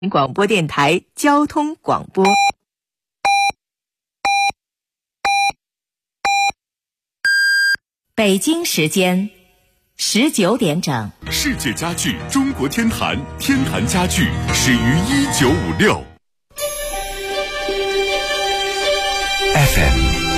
广播电台交通广播。北京时间19点整。 世界家具中国天坛，天坛家具始于1956。FM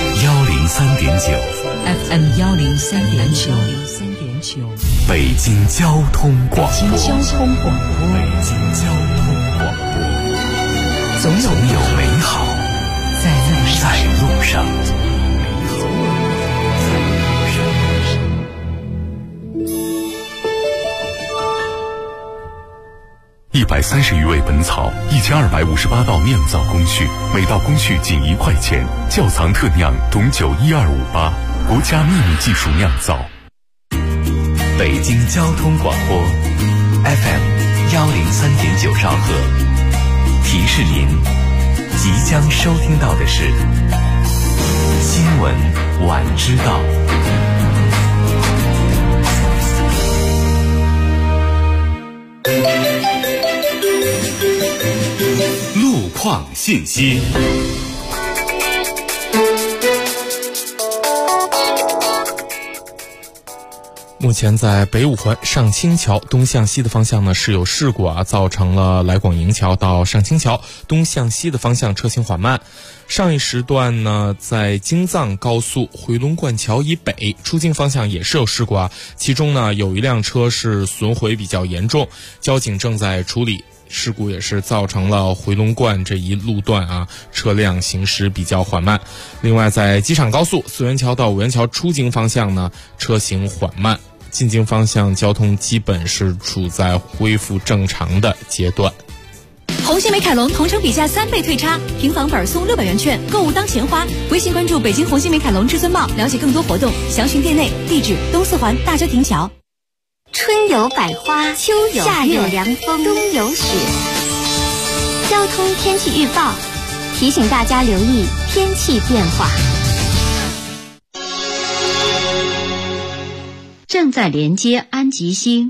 103.9，FM 103.9， 北京交通广播， 北京交通广播， 北京交通广播， 总有美好在路上。130余味本草，1258道酿造工序，每道工序仅1块钱。窖藏特酿董酒12588，国家秘密技术酿造。北京交通广播 FM 103.9兆赫，提示您即将收听到的是新闻晚知道。路况信息。 目前在北五环上清桥东向西的方向呢是有事故造成了来广营桥到上清桥东向西的方向车行缓慢。上一时段呢，在京藏高速回龙观桥以北出京方向也是有事故其中呢有一辆车是损毁比较严重，交警正在处理。事故也是造成了回龙观这一路段车辆行驶比较缓慢。另外在机场高速四元桥到五元桥出京方向呢，车行缓慢，进京方向交通基本是处在恢复正常的阶段。 红星美凯龙同城比价3倍退差，平房本送600元券，购物当钱花。微信关注北京红星美凯龙至尊茂，了解更多活动，详询店内。地址东四环大郊亭桥。 春有百花，秋有夏有凉风，冬有雪。交通天气预报提醒大家留意天气变化。 正在连接安吉星。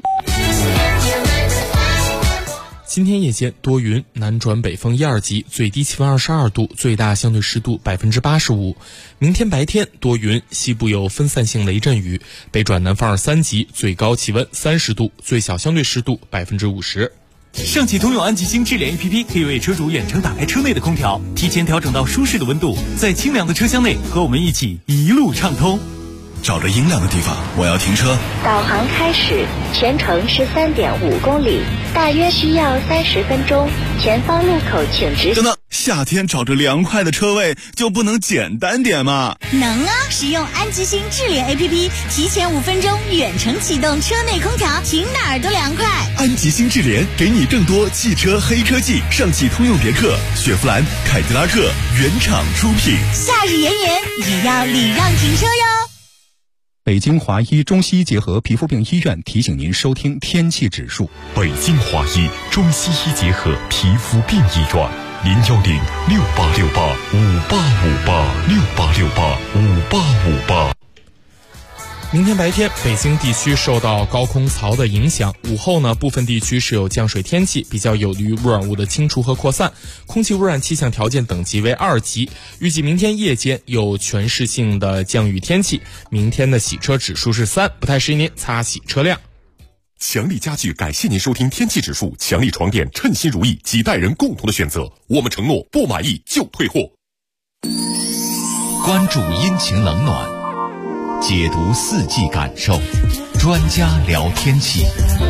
今天夜间多云，南转北风1、2级，最低气温22度，最大相对湿度85%。明天白天多云，西部有分散性雷阵雨，北转南风2、3级，最高气温30度，最小相对湿度50%。 上汽通用安吉星智联 APP 可以为车主远程打开车内的空调，提前调整到舒适的温度，在清凉的车厢内和我们一起一路畅通。 找着阴凉的地方，我要停车。 导航开始，全程13.5公里，大约需要30分钟。前方路口请直行。 等等，夏天找着凉快的车位就不能简单点吗？ 能使用安吉星智联 APP， 提前5分钟远程启动车内空调，停哪儿都凉快。 安吉星智联给你更多汽车黑科技，上汽通用别克、雪佛兰、凯迪拉克原厂出品。 夏日炎炎也要礼让停车哟。 北京华医中西医结合皮肤病医院提醒您收听天气指数。 北京华医中西医结合皮肤病医院，0106868585858，68685858。 明天白天，北京地区受到高空槽的影响，午后呢，部分地区是有降水天气，比较有利于污染物的清除和扩散，空气污染气象条件等级为2级。预计明天夜间有全市性的降雨天气，明天的洗车指数是3，不太适宜您擦洗车辆。 强力家具感谢您收听天气指数，强力床垫称心如意，几代人共同的选择，我们承诺不满意就退货。 关注阴晴冷暖，解读四季感受，专家聊天气。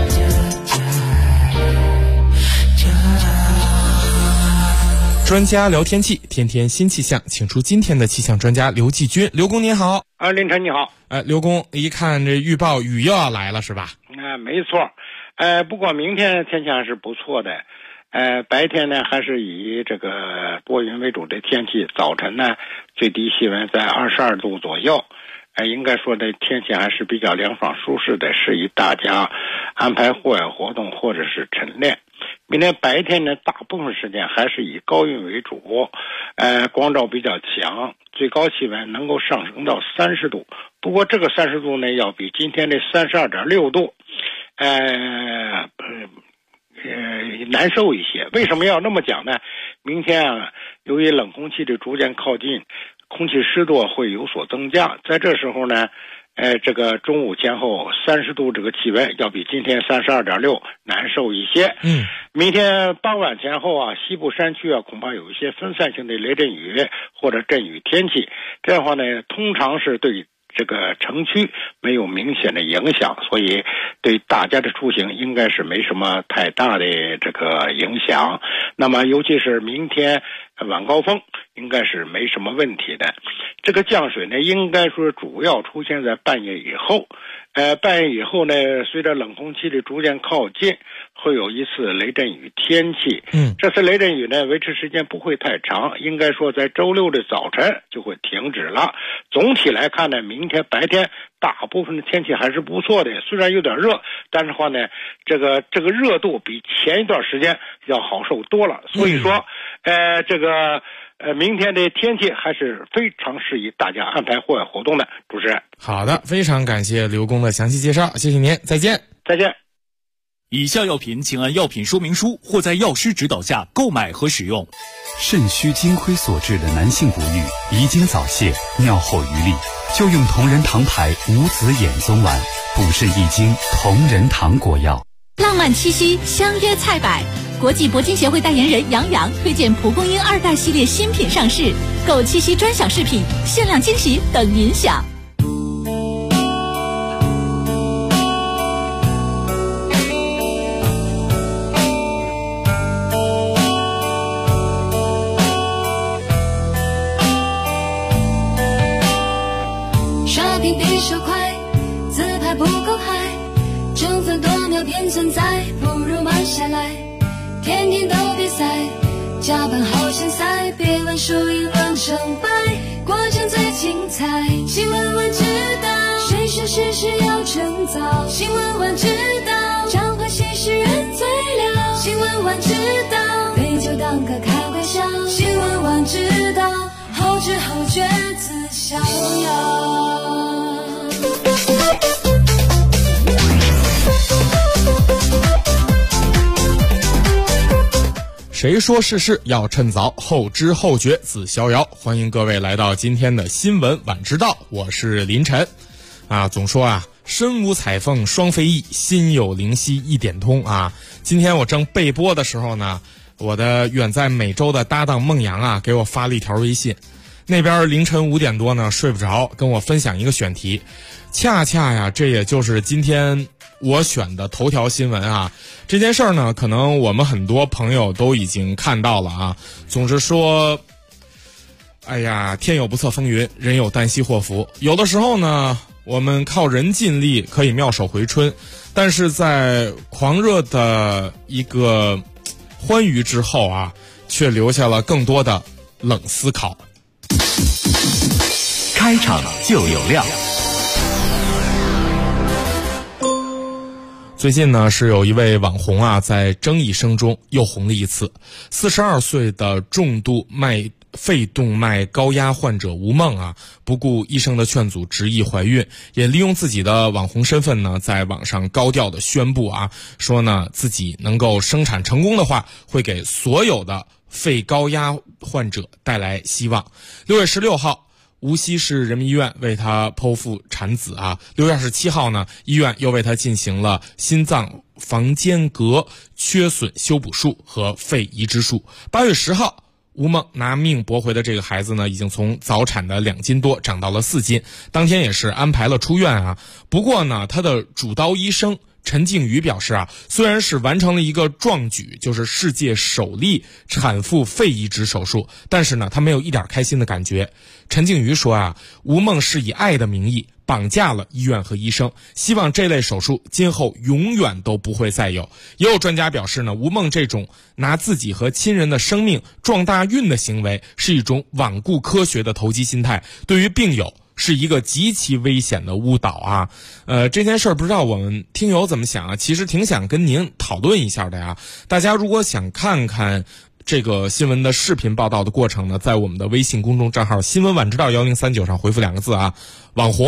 专家聊天气，天天新气象，请出今天的气象专家刘继军。刘工您好。 林晨你好。 刘工，一看这预报，雨又要来了是吧？ 没错。不过明天天气还是不错的。白天呢还是以这个多云为主的天气，早晨呢最低气温在22度左右。应该说的天气还是比较凉爽舒适的，适宜大家安排户外活动或者是晨练。明天白天呢，大部分时间还是以高云为主，光照比较强，最高气温能够上升到30度。不过这个30度呢，要比今天的32.6度， 难受一些。为什么要那么讲呢？明天啊，由于冷空气的逐渐靠近，空气湿度会有所增加，在这时候呢，这个中午前后30度这个气温要比今天32.6难受一些。明天傍晚前后啊，西部山区啊恐怕有一些分散性的雷阵雨或者阵雨天气，这样的话呢，通常是对这个城区没有明显的影响，所以对大家的出行应该是没什么太大的这个影响。那么尤其是明天晚高峰应该是没什么问题的。这个降水呢，应该说主要出现在半夜以后。半夜以后呢，随着冷空气的逐渐靠近，会有一次雷阵雨天气。这次雷阵雨呢，维持时间不会太长，应该说在周六的早晨就会停止了。总体来看呢，明天白天大部分的天气还是不错的，虽然有点热，但是话呢，这个热度比前一段时间要好受多了。所以说，明天的天气还是非常适宜大家安排户外活动的。主持人， 好的，非常感谢刘工的详细介绍，谢谢您，再见。 再见。 以下药品请按药品说明书或在药师指导下购买和使用。 肾虚精亏所致的男性不育、遗精早泄、尿后余力，就用同仁堂牌无籽眼松丸，补肾益精，同仁堂果药。 浪漫七夕，相约菜百。国际铂金协会代言人杨洋推荐蒲公英2代系列新品上市，购七夕专享饰品，限量惊喜等您享。 刷屏比手快，自拍不够嗨，争分夺秒便存在，不如慢下来。天天都比赛，加班好像赛，别问输赢论成败，过程最精彩。新闻晚知道，谁说事事要趁早？新闻晚知道，彰化新诗人最了。新闻晚知道，杯酒当歌开玩笑。新闻晚知道，后知后觉自逍遥。 谁说事事要趁早，后知后觉自逍遥。欢迎各位来到今天的新闻晚知道，我是林晨。总说啊，身无彩凤双飞翼，心有灵犀一点通啊。今天我正备播的时候呢，我的远在美洲的搭档孟阳啊，给我发了一条微信。那边凌晨5点多呢，睡不着，跟我分享一个选题。恰恰呀，这也就是今天我选的头条新闻啊。这件事儿呢，可能我们很多朋友都已经看到了啊。总是说，哎呀，天有不测风云，人有旦夕祸福。有的时候呢，我们靠人尽力可以妙手回春，但是在狂热的一个欢愉之后啊，却留下了更多的冷思考。 开场就有料。 最近呢，是有一位网红啊，在争议声中又红了一次。42岁的重度肺动脉高压患者吴梦啊，不顾医生的劝阻，执意怀孕，也利用自己的网红身份呢，在网上高调的宣布啊，说呢自己能够生产成功的话，会给所有的肺高压患者带来希望。6月16号。无锡市人民医院为他剖腹产子啊，6月27号呢，医院又为他进行了心脏房间隔缺损修补术和肺移植术。8月10号，吴梦拿命驳回的这个孩子呢，已经从早产的2斤多长到了4斤，当天也是安排了出院啊。不过呢，他的主刀医生陈静瑜表示啊，虽然是完成了一个壮举，就是世界首例产妇肺移植手术，但是呢，他没有一点开心的感觉。陈静瑜说啊，吴梦是以爱的名义绑架了医院和医生，希望这类手术今后永远都不会再有。也有专家表示呢，吴梦这种拿自己和亲人的生命撞大运的行为，是一种罔顾科学的投机心态，对于病友是一个极其危险的误导啊。这件事儿不知道我们听友怎么想啊？其实挺想跟您讨论一下的呀。大家如果想看看这个新闻的视频报道的过程呢，在我们的微信公众账号新闻晚知道1039上回复2个字啊，网红。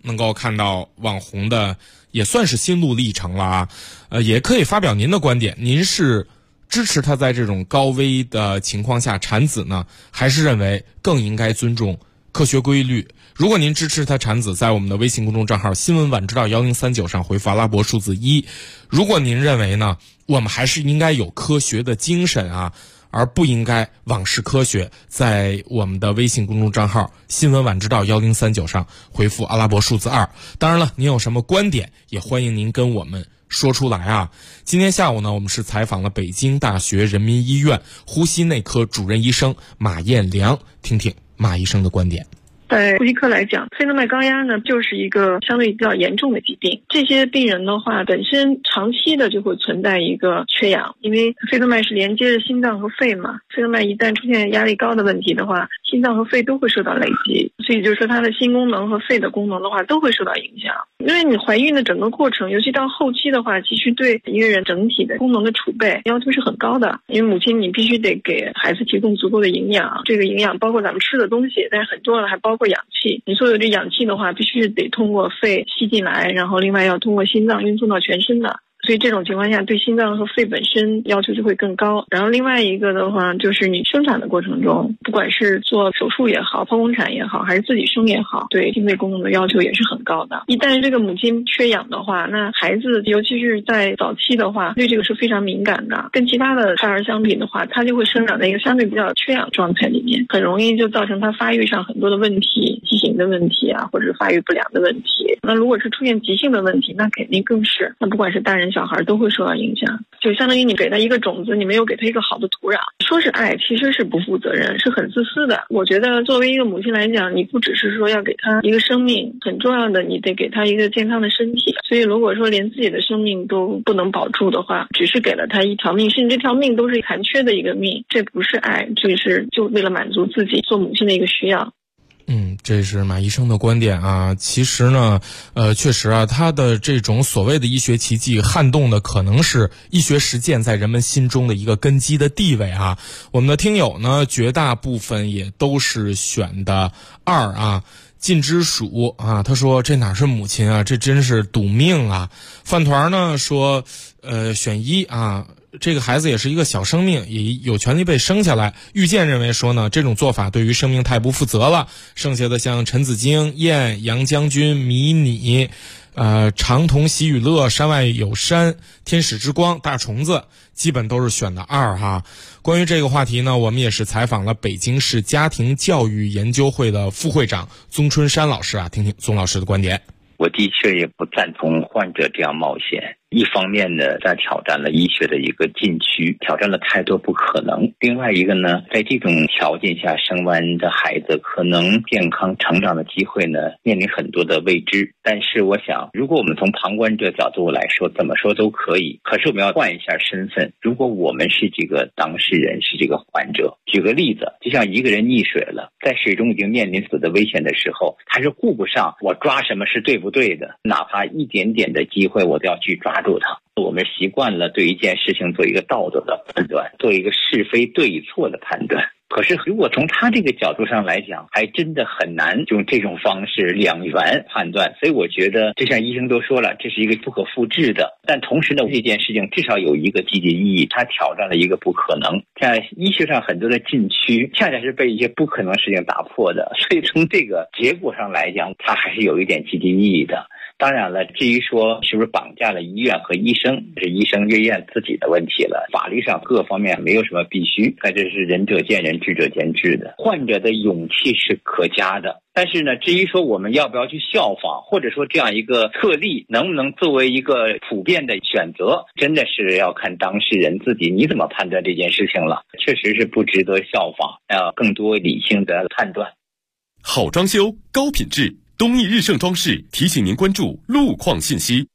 能够看到网红的也算是心路历程了啊。也可以发表您的观点，您是支持他在这种高危的情况下产子呢，还是认为更应该尊重科学规律？如果您支持他产子，在我们的微信公众账号新闻晚知道1039上回复阿拉伯数字1。如果您认为呢，我们还是应该有科学的精神啊，而不应该枉式科学，在我们的微信公众账号新闻晚知道1039上回复阿拉伯数字2。当然了，您有什么观点也欢迎您跟我们说出来啊。今天下午呢，我们是采访了北京大学人民医院呼吸内科主任医生马彦良，听听马医生的观点。 在呼吸科来讲，肺动脉高压呢就是一个相对比较严重的疾病。这些病人的话，本身长期的就会存在一个缺氧，因为肺动脉是连接着心脏和肺嘛，肺动脉一旦出现压力高的问题的话，心脏和肺都会受到累积，所以就是说它的心功能和肺的功能的话都会受到影响。因为你怀孕的整个过程，尤其到后期的话，其实对一个人整体的功能的储备要求是很高的。因为母亲你必须得给孩子提供足够的营养，这个营养包括咱们吃的东西，但是很重要的还包括氧气。你所有的氧气的话，必须是得通过肺吸进来，然后另外要通过心脏运送到全身的。所以这种情况下，对心脏和肺本身要求就会更高。然后另外一个的话，就是你生产的过程中，不管是做手术也好，剖宫产也好，还是自己生也好，对心肺功能的要求也是很高的。一旦这个母亲缺氧的话，那孩子尤其是在早期的话，对这个是非常敏感的。跟其他的胎儿相比的话，他就会生长在一个相对比较缺氧状态里面，很容易就造成他发育上很多的问题，畸形的问题啊，或者是发育不良的问题。那如果是出现急性的问题，那肯定更是，那不管是大人小孩都会受到影响。就相当于你给他一个种子，你没有给他一个好的土壤。说是爱，其实是不负责任，是很自私的。我觉得作为一个母亲来讲，你不只是说要给他一个生命，很重要的你得给他一个健康的身体。所以如果说连自己的生命都不能保住的话，只是给了他一条命，甚至这条命都是残缺的一个命，这不是爱，这是就为了满足自己做母亲的一个需要。 这是马医生的观点啊。其实呢，确实啊，他的这种所谓的医学奇迹撼动的可能是医学实践在人们心中的一个根基的地位啊。我们的听友呢，绝大部分也都是选的2啊。近之鼠啊，他说这哪是母亲啊，这真是赌命啊。饭团呢说，选1啊。这个孩子也是一个小生命，也有权利被生下来。遇见认为说呢，这种做法对于生命太不负责了。剩下的像陈子京、燕、杨将军、迷你、长童、喜与乐、山外有山、天使之光、大虫子，基本都是选的2哈。关于这个话题呢，我们也是采访了北京市家庭教育研究会的副会长宗春山老师啊，听听宗老师的观点。 我的确也不赞同患者这样冒险。一方面呢，在挑战了医学的一个禁区，挑战了太多不可能。另外一个呢，在这种条件下生完的孩子可能健康成长的机会呢，面临很多的未知。但是我想，如果我们从旁观者角度来说，怎么说都可以。可是我们要换一下身份，如果我们是这个当事人，是这个患者。举个例子，就像一个人溺水了，在水中已经面临死的危险的时候，他是顾不上我抓什么是对不对的，哪怕一点点的机会我都要去抓住它。我们习惯了对一件事情做一个道德的判断，做一个是非对与错的判断。可是如果从他这个角度上来讲，还真的很难用这种方式两元判断。所以我觉得就像医生都说了，这是一个不可复制的。但同时呢，这件事情至少有一个积极意义，它挑战了一个不可能。在医学上很多的禁区恰恰是被一些不可能事情打破的，所以从这个结果上来讲，它还是有一点积极意义的。当然了，至于说是不是绑架了医院和医生，是医生医院自己的问题了。法律上各方面没有什么必须，那这是仁者见仁，智者见智的。患者的勇气是可嘉的，但是呢，至于说我们要不要去效仿，或者说这样一个特例能不能作为一个普遍的选择，真的是要看当事人自己你怎么判断这件事情了。确实是不值得效仿，要更多理性的判断。 好装修，高品质。东义日盛装饰提醒您关注路况信息。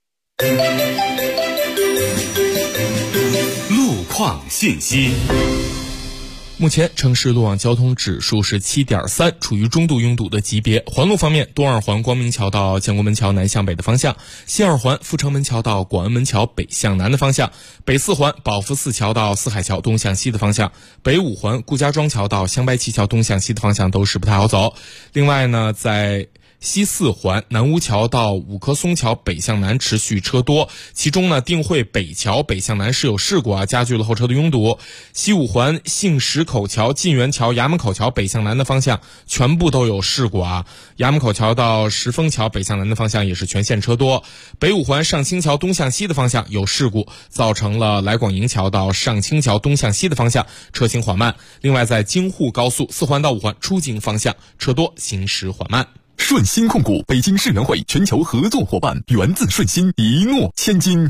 路况信息。 目前城市路网交通指数是 7.3， 处于中度拥堵的级别。环路方面，东二环光明桥到建国门桥南向北的方向，西二环阜成门桥到广安门桥北向南的方向，北四环宝福寺桥到四海桥东向西的方向，北五环顾家庄桥到香白旗桥东向西的方向都是不太好走。另外呢，在西4环南吴桥到五棵松桥北向南持续车多，其中呢定慧北桥北向南是有事故加剧了后车的拥堵。西5环杏石口桥、晋源桥、衙门口桥北向南的方向全部都有事故衙门口桥到石峰桥北向南的方向也是全线车多。北5环上清桥东向西的方向有事故，造成了来广营桥到上清桥东向西的方向车行缓慢。另外在京沪高速4环到5环出京方向车多，行驶缓慢。 顺鑫控股北京世园会全球合作伙伴，源自顺鑫，一诺千金。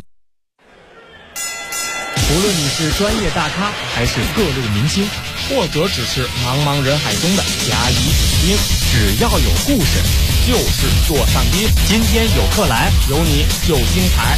无论你是专业大咖还是各路明星，或者只是茫茫人海中的甲乙丙丁，只要有故事就是座上宾。今天有客来，有你就精彩。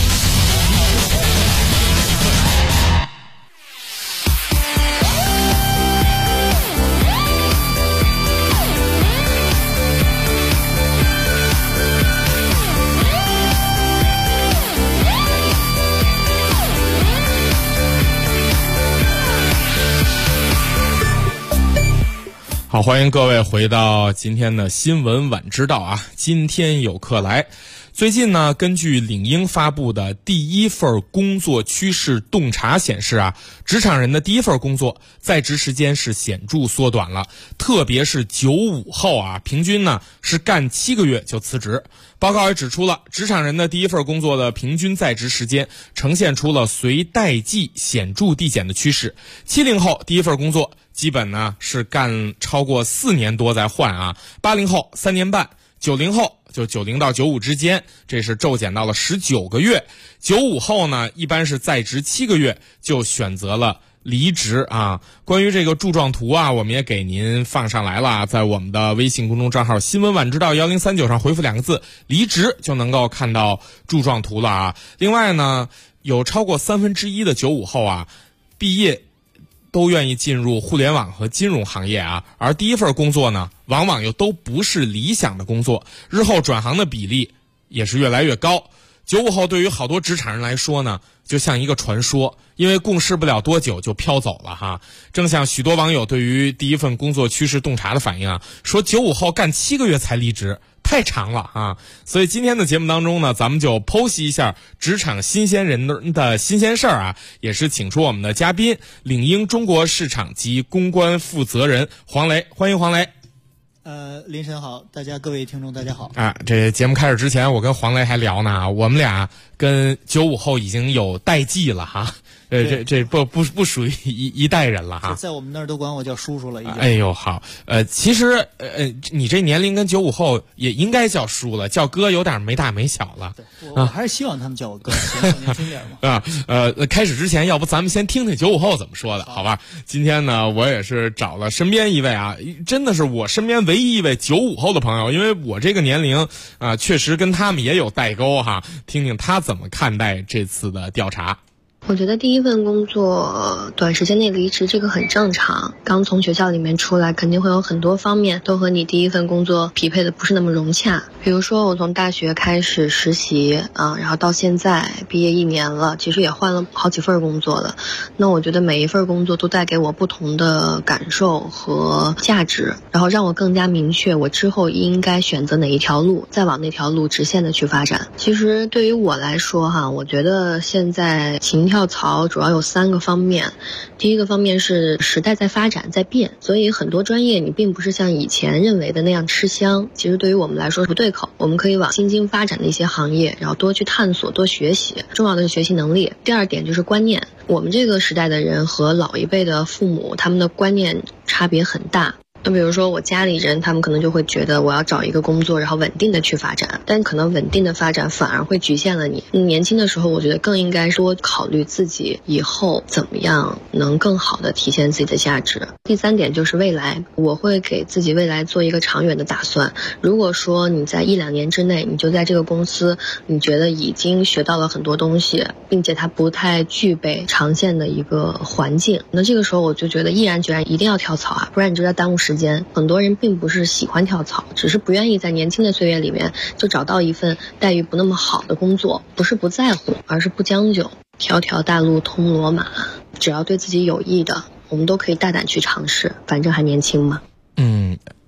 好，欢迎各位回到今天的新闻晚知道今天有客来。最近呢，根据领英发布的第一份工作趋势洞察显示职场人的第一份工作在职时间是显著缩短了，特别是95后平均呢是干7个月就辞职。报告也指出了，职场人的第一份工作的平均在职时间呈现出了随代际显著递减的趋势。70后第一份工作基本呢是干超过4年多再换80后3年半，90后就90到95之间，这是骤减到了19个月。95后呢，一般是在职7个月就选择了离职关于这个柱状图我们也给您放上来了，在我们的微信公众账号新闻晚知道1039上回复2个字离职就能够看到柱状图了另外呢，有超过1/3的95后毕业都愿意进入互联网和金融行业而第一份工作呢，往往又都不是理想的工作，日后转行的比例也是越来越高。95后对于好多职场人来说呢，就像一个传说，因为共事不了多久就飘走了正像许多网友对于第一份工作趋势洞察的反应说95后干7个月才离职，太长了所以今天的节目当中呢，咱们就剖析一下职场新鲜人的新鲜事儿也是请出我们的嘉宾，领英中国市场及公关负责人黄雷，欢迎黄雷。 凌晨好，大家各位听众大家好这节目开始之前我跟黄雷还聊呢我们俩跟95后已经有代际了这不属于一代人了在我们那儿都管我叫叔叔了已经。 哎呦好，其实你这年龄跟95后也应该叫叔了，叫哥有点没大没小了。 对，我还是希望他们叫我哥，年轻点嘛。 开始之前，要不咱们先听听95后怎么说的，好吧？今天呢，我也是找了身边一位真的是我身边唯一一位95后的朋友，因为我这个年龄确实跟他们也有代沟听听他怎么看待这次的调查。 我觉得第一份工作短时间内离职这个很正常，刚从学校里面出来肯定会有很多方面都和你第一份工作匹配的不是那么融洽。比如说我从大学开始实习然后到现在毕业1年了，其实也换了好几份工作了。那我觉得每一份工作都带给我不同的感受和价值，然后让我更加明确我之后应该选择哪一条路，再往那条路直线的去发展。其实对于我来说我觉得现在跳槽主要有3个方面。第一个方面是时代在发展在变，所以很多专业你并不是像以前认为的那样吃香，其实对于我们来说不对口，我们可以往新兴发展的一些行业，然后多去探索多学习，重要的是学习能力。第二点就是观念，我们这个时代的人和老一辈的父母他们的观念差别很大。那比如说我家里人，他们可能就会觉得我要找一个工作，然后稳定的去发展，但可能稳定的发展反而会局限了你。年轻的时候，我觉得更应该多考虑自己以后怎么样能更好的体现自己的价值。第3点就是未来，我会给自己未来做一个长远的打算。如果说你在1-2年之内，你就在这个公司，你觉得已经学到了很多东西，并且它不太具备长线的一个环境，那这个时候我就觉得毅然决然一定要跳槽不然你就在耽误时间。很多人并不是喜欢跳槽，只是不愿意在年轻的岁月里面就找到一份待遇不那么好的工作，不是不在乎，而是不将就。条条大路通罗马，只要对自己有益的，我们都可以大胆去尝试，反正还年轻嘛。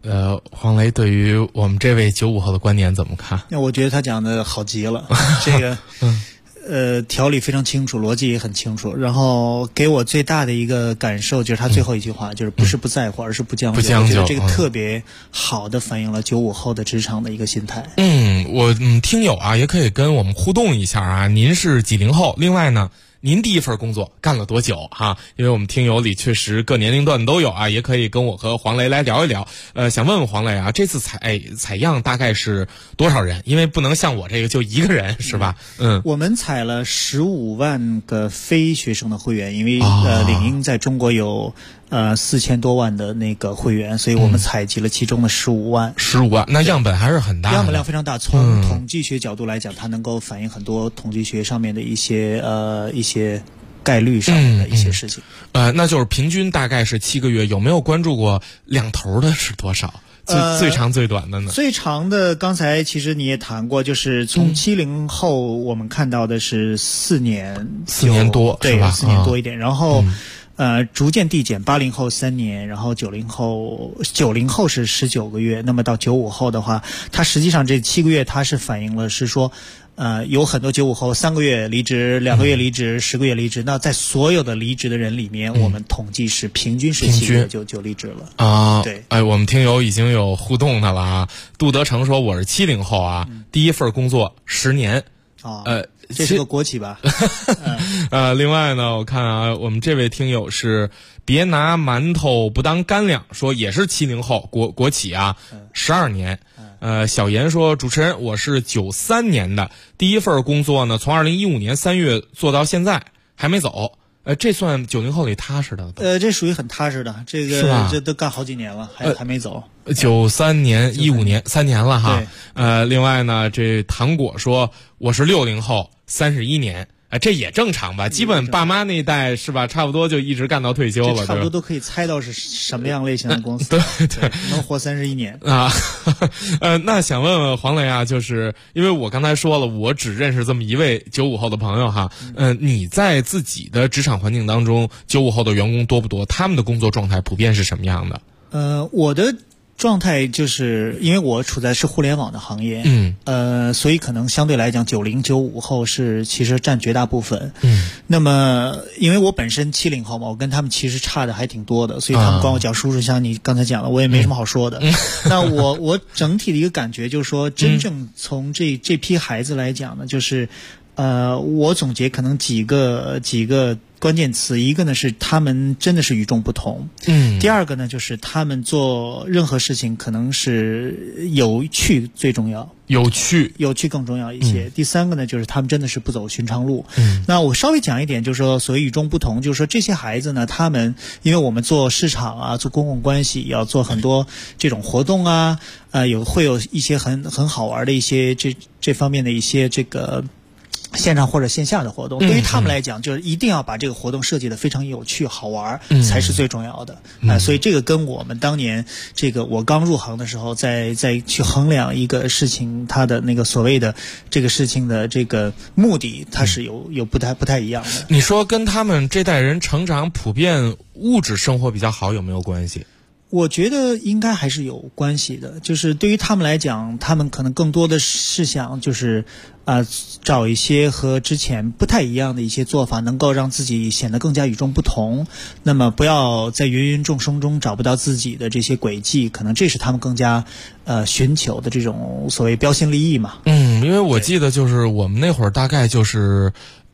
黄雷对于我们这位95后的观点怎么看？ 那我觉得他讲的好极了，这个。条理非常清楚，逻辑也很清楚，然后给我最大的一个感受就是他最后一句话，就是不是不在乎，而是不将就。我觉得这个特别好的反映了95后的职场的一个心态。 我听友啊也可以跟我们互动一下啊，您是几零后？另外呢，您第一份工作干了多久哈？因为我们听友里确实各年龄段都有啊，也可以跟我和黄雷来聊一聊。想问问黄雷啊，这次采样大概是多少人？因为不能像我这个就一个人是吧？ 我们采了15万个非学生的会员，因为领英在中国有4000多万的那个会员，所以我们采集了其中的15万。 15万，那样本还是很大的。 样本量非常大，从统计学角度来讲，它能够反映很多统计学上面的一些概率上面的一些事情。 那就是平均大概是7个月，有没有关注过两头的是多少？最长最短的呢？ 最长的刚才其实你也谈过，就是从70后我们看到的是4年多， 对， 是吧 ？4年多一点，然后逐渐递减，80后3年，然后90后是19个月，那么到95后的话，它实际上这7个月它是反映了是说。有很多95后3个月离职，2个月离职，10个月离职。那在所有的离职的人里面，我们统计是平均是7个月就离职了啊。 对， 我们听友已经有互动的了啊。杜德成说我是70后啊，第一份工作10年。 这是个国企吧？ 另外呢，我看啊，我们这位听友是别拿馒头不当干粮，说也是70后国企啊，12年。小严说，主持人，我是93年的，第一份工作呢，从2015年3月做到现在，还没走。这算90后里踏实的。 这属于很踏实的，这个是吧？ 这都干好几年了，还没走。 93年、15年，3年了哈。另外呢，这糖果说我是60后，31年。这也正常吧，基本爸妈那一代是吧，差不多就一直干到退休了， 差不多都可以猜到是什么样类型的公司。 对， 能活31年啊。那想问问黄雷啊，就是因为我刚才说了，我只认识这么一位95后的朋友哈。你在自己的职场环境当中，95后的员工多不多？他们的工作状态普遍是什么样的？ 我的状态就是因为我处在是互联网的行业，所以可能相对来讲90、95后是其实占绝大部分。那么因为我本身70后嘛，我跟他们其实差的还挺多的，所以他们管我叫叔叔，像你刚才讲的，我也没什么好说的。那我整体的一个感觉就是说，真正从这批孩子来讲呢，就是我总结可能几个关键词，一个呢是他们真的是与众不同，第二个呢就是他们做任何事情可能是有趣最重要，有趣更重要一些。第三个呢就是他们真的是不走寻常路。那我稍微讲一点，就是说所谓与众不同，就是说这些孩子呢，他们因为我们做市场啊，做公共关系，要做很多这种活动啊，会有一些很好玩的一些这方面的一些这个线上或者线下的活动，对于他们来讲，就是一定要把这个活动设计得非常有趣好玩，才是最重要的。所以这个跟我们当年这个我刚入行的时候，再去衡量一个事情它的那个所谓的这个事情的这个目的，它是有不太一样的。 你说跟他们这代人成长普遍物质生活比较好有没有关系？ 我觉得应该还是有关系的，就是对于他们来讲，他们可能更多的是想就是找一些和之前不太一样的一些做法，能够让自己显得更加与众不同。那么不要在芸芸众生中找不到自己的这些轨迹，可能这是他们更加寻求的这种所谓标新立异嘛。 因为我记得就是我们那会儿大概就是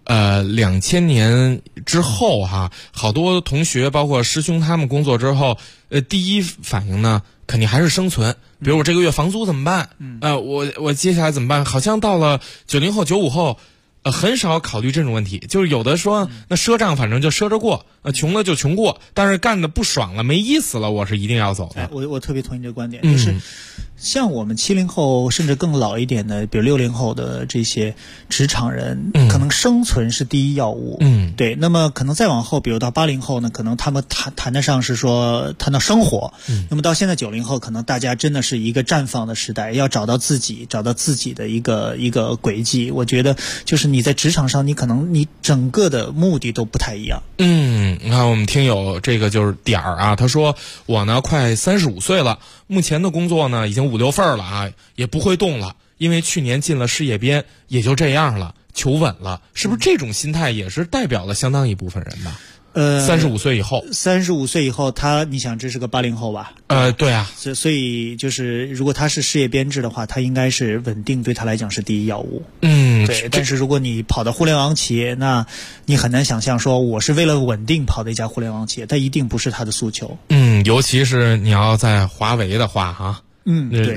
2000年之后哈，好多同学包括师兄他们工作之后，第一反应呢肯定还是生存。比如我这个月房租怎么办？我接下来怎么办？好像到了90后、95后，很少考虑这种问题。就是有的说，那赊账反正就赊着过，穷了就穷过，但是干的不爽了、没意思了，我是一定要走的。 我特别同意这个观点，就是像我们70后甚至更老一点的，比如60后的这些职场人，可能生存是第一要务。对。那么可能再往后，比如到80后呢，可能他们谈得上是说谈到生活。那么到现在90后，可能大家真的是一个绽放的时代，要找到自己的一个轨迹。我觉得就是你在职场上，你可能你整个的目的都不太一样。 你看我们听友这个就是点儿啊，他说我呢快35岁了，目前的工作呢已经5、6份了啊，也不会动了，因为去年进了事业编，也就这样了，求稳了。是不是这种心态也是代表了相当一部分人吧？35岁以后 ，35岁以后，你想这是个80后吧？ 对啊， 所以就是如果他是事业编制的话，他应该是稳定，对他来讲是第一要务。对。但是如果你跑到互联网企业，那你很难想象说我是为了稳定跑的一家互联网企业，它一定不是他的诉求。 尤其是你要在华为的话哈。 对。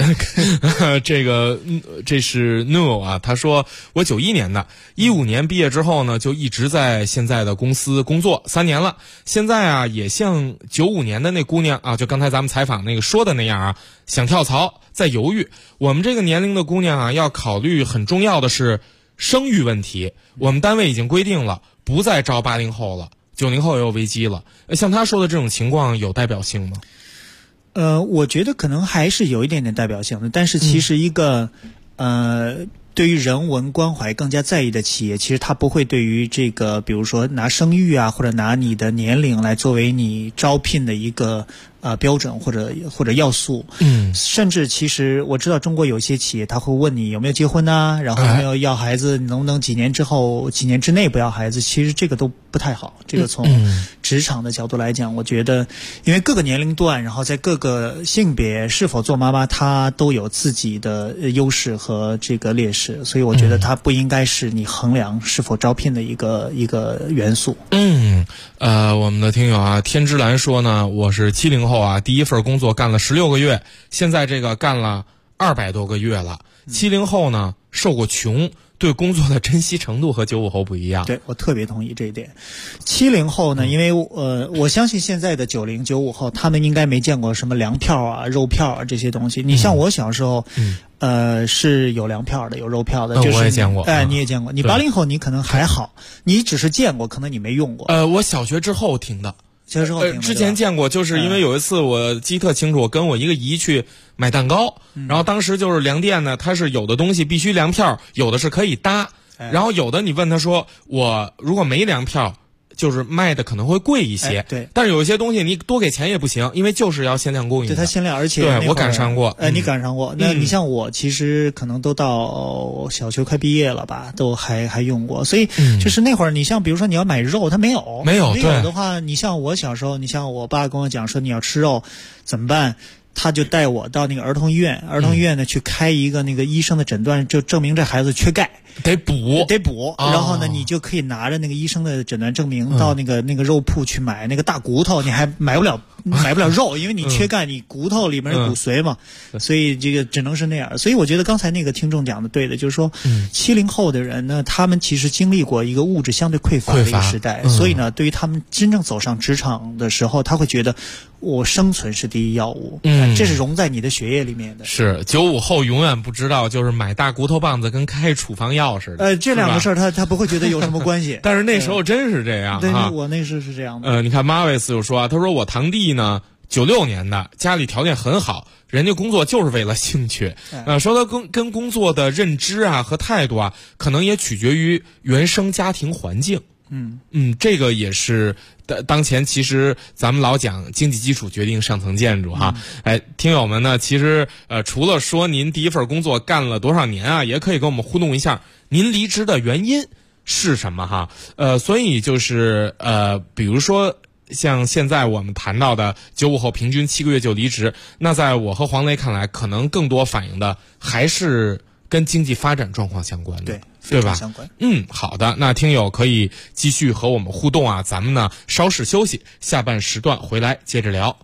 这是 No 啊，他说我91年的，15年毕业之后呢，就一直在现在的公司工作3年了。现在啊，也像95年的那姑娘啊，就刚才咱们采访那个说的那样啊，想跳槽，在犹豫。我们这个年龄的姑娘啊，要考虑很重要的是生育问题。我们单位已经规定了，不再招80后了，90后也有危机了。像他说的这种情况有代表性吗？ 我觉得可能还是有一点点代表性的，但是其实一个对于人文关怀更加在意的企业，其实它不会对于这个比如说拿生育啊，或者拿你的年龄来作为你招聘的一个标准或者要素。甚至其实我知道中国有些企业他会问你有没有结婚啊，然后有没有要孩子，能不能几年之内不要孩子。其实这个都不太好。这个从职场的角度来讲，我觉得因为各个年龄段，然后在各个性别是否做妈妈，他都有自己的优势和这个劣势，所以我觉得它不应该是你衡量是否招聘的一个元素。 我们的听友啊，天之蓝说呢，我是70后啊，第一份工作干了16个月，现在这个干了200多个月了。70后呢，受过穷，对工作的珍惜程度和95后不一样。 对，我特别同意这一点。70后呢，因为我相信现在的90、95后，他们应该没见过什么粮票啊、肉票啊这些东西。你像我小时候，是有粮票的，有肉票的，就是我也见过。 你也见过。你80后你可能还好，你只是见过，可能你没用过。 我小学之后听的。之前见过，就是因为有一次我记得特清楚，我跟我一个姨去买蛋糕，然后当时就是粮店呢，它是有的东西必须粮票，有的是可以搭，然后有的你问他说我如果没粮票，就是卖的可能会贵一些。 对， 但是有一些东西你多给钱也不行，因为就是要限量供应的。 对，它限量，而且对我赶上过。 你赶上过。那你像我，其实可能都到小学快毕业了吧，都还用过。所以就是那会儿，你像比如说你要买肉，它没有的话，你像我小时候，你像我爸跟我讲说你要吃肉怎么办？他就带我到那个儿童医院呢去开一个那个医生的诊断，就证明这孩子缺钙， 得补。 然后呢，你就可以拿着那个医生的诊断证明到那个肉铺去买那个大骨头，你还买不了肉，因为你缺钙，你骨头里面是骨髓嘛，所以这个只能是那样。所以我觉得刚才那个听众讲的对的，就是说70后的人呢，他们其实经历过一个物质相对匮乏的一个时代，所以呢，对于他们真正走上职场的时候，他会觉得我生存是第一要务。这是融在你的血液里面的。 是95后永远不知道，就是买大骨头棒子跟开处方药似的。 这两个事儿他不会觉得有什么关系。 但是那时候真是这样。 对，我那时候是这样的。 你看 Marvis 就说，他说我堂弟呢96年的，家里条件很好，人家工作就是为了兴趣。说他跟工作的认知啊和态度啊，可能也取决于原生家庭环境。这个也是当前其实咱们老讲经济基础决定上层建筑哈。听友们呢，其实除了说您第一份工作干了多少年啊，也可以跟我们互动一下，您离职的原因是什么哈？所以就是比如说像现在我们谈到的95后平均7个月就离职，那在我和黄雷看来，可能更多反映的还是跟经济发展状况相关的。对吧？ 相关。 好的，那听友可以继续和我们互动啊，咱们呢稍事休息，下半时段回来接着聊。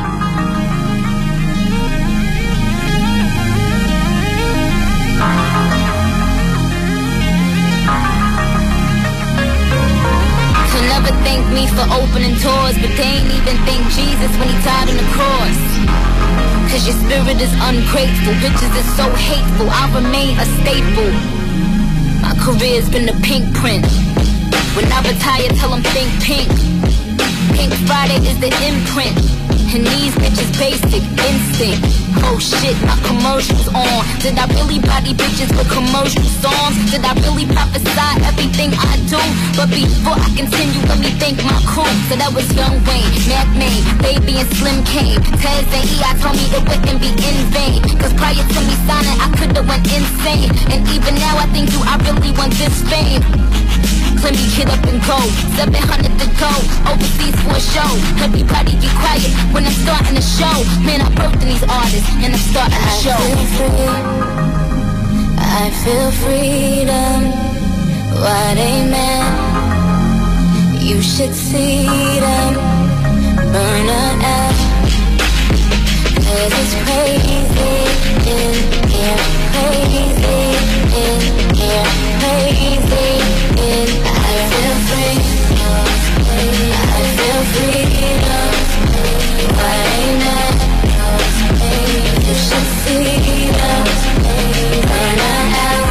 Thank me for opening doors, but they ain't even thank Jesus when he died on the cross. Cause your spirit is ungrateful. Bitches is so hateful, I remain a staple. My career's been a pink print. When I retire, tell them think pink. Pink Friday is the imprint. And these bitches basic instinct. Oh shit, my commercial's on. Did I really body bitches with commercial songs? Did I really prophesy everything I do? But before I continue, let me thank my crew. So that was Young Wayne, Mac Main, Baby and Slim Kane, Tez and E.I. told me it wouldn't be in vain. Cause prior to me signing, I could've went insane. And even now I think I really want this fame. Let me get up and go, 700 to go, overseas for a show. Everybody be quiet when I'm starting the show. Man, I birthed these artists and I'm starting the show. I feel freedom, what amen. You should see them burn up. Cause it's crazy in here, crazy in here, crazy in. I feel free, I feel freedom. Why not? You should see them burn out.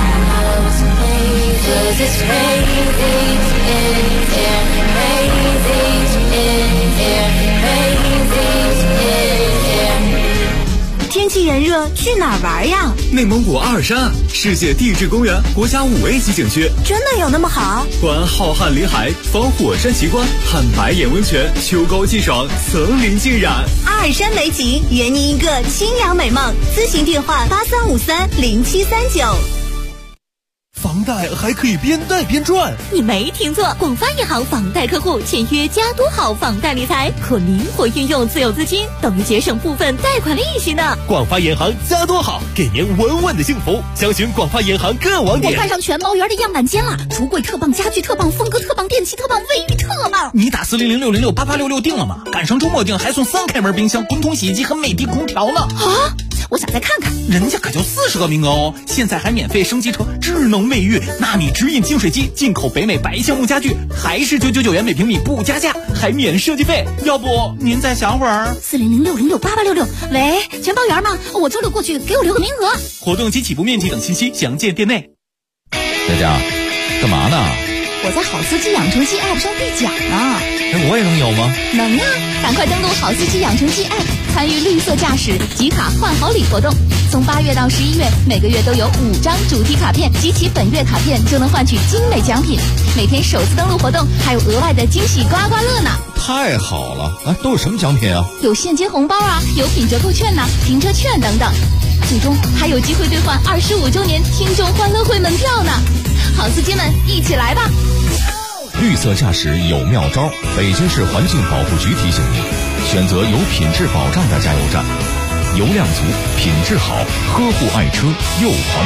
Cause it's crazy in here, crazy in here, crazy in here. 天气炎热，去哪儿玩呀？ 内蒙古阿尔山，世界地质公园国家5A 级景区， 真的有那么好？ 观浩瀚林海，访火山奇观，看白眼温泉，秋高气爽，层林尽染。 阿尔山美景，圆您一个清凉美梦。咨询电话83530739。 房贷还可以边贷边赚， 你没听错，广发银行房贷客户签约加多好房贷理财，可灵活运用自有资金，等于节省部分贷款利息呢。 广发银行加多好，给您稳稳的幸福。详询广发银行各网点。 我看上全包园的样板间了，橱柜特棒，家具特棒，风格特棒，电器特棒，卫浴特棒。 你打40060688866定了吗？赶上周末定还送3开门冰箱、滚筒洗衣机和美的空调呢。 啊！我想再看看， 人家可就40个名额哦！现在还免费升级成智能卫浴、纳米直饮净水机，进口北美白橡木家具，还是999元每平米不加价，还免设计费。要不您再想会儿 ？40060688866，喂，全包园吗？我周六过去，给我留个名额。 活动及起步面积等信息详见店内。 佳佳，干嘛呢？ 我在好司机养成记 App 上兑奖呢。 我也能有吗？ 能啊！赶快登录好司机养成记 App， 参与绿色驾驶集卡换好礼活动。从8月到11月，每个月都有5张主题卡片，集齐本月卡片就能换取精美奖品。每天首次登录活动还有额外的惊喜刮刮乐呢！ 太好了！啊，都有什么奖品啊？ 有现金红包啊，有品折扣券呐、停车券等等。最终还有机会兑换25周年听众欢乐会门票呢！好司机们，一起来吧！ 绿色驾驶有妙招，北京市环境保护局提醒您：选择有品质保障的加油站，油量足，品质好，呵护爱车又环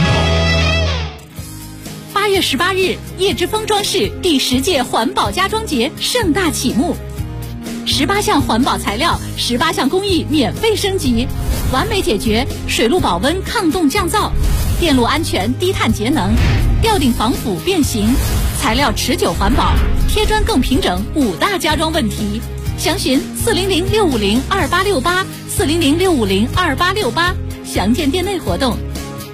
保。8月18日，叶之峰装饰第10届环保家装节盛大启幕，18项环保材料，18项工艺免费升级，完美解决水路保温、抗冻降噪、电路安全、低碳节能、吊顶防腐变形、材料持久环保、贴砖更平整5大家装问题。详询400-650-2868，400-650-2868，详见店内活动。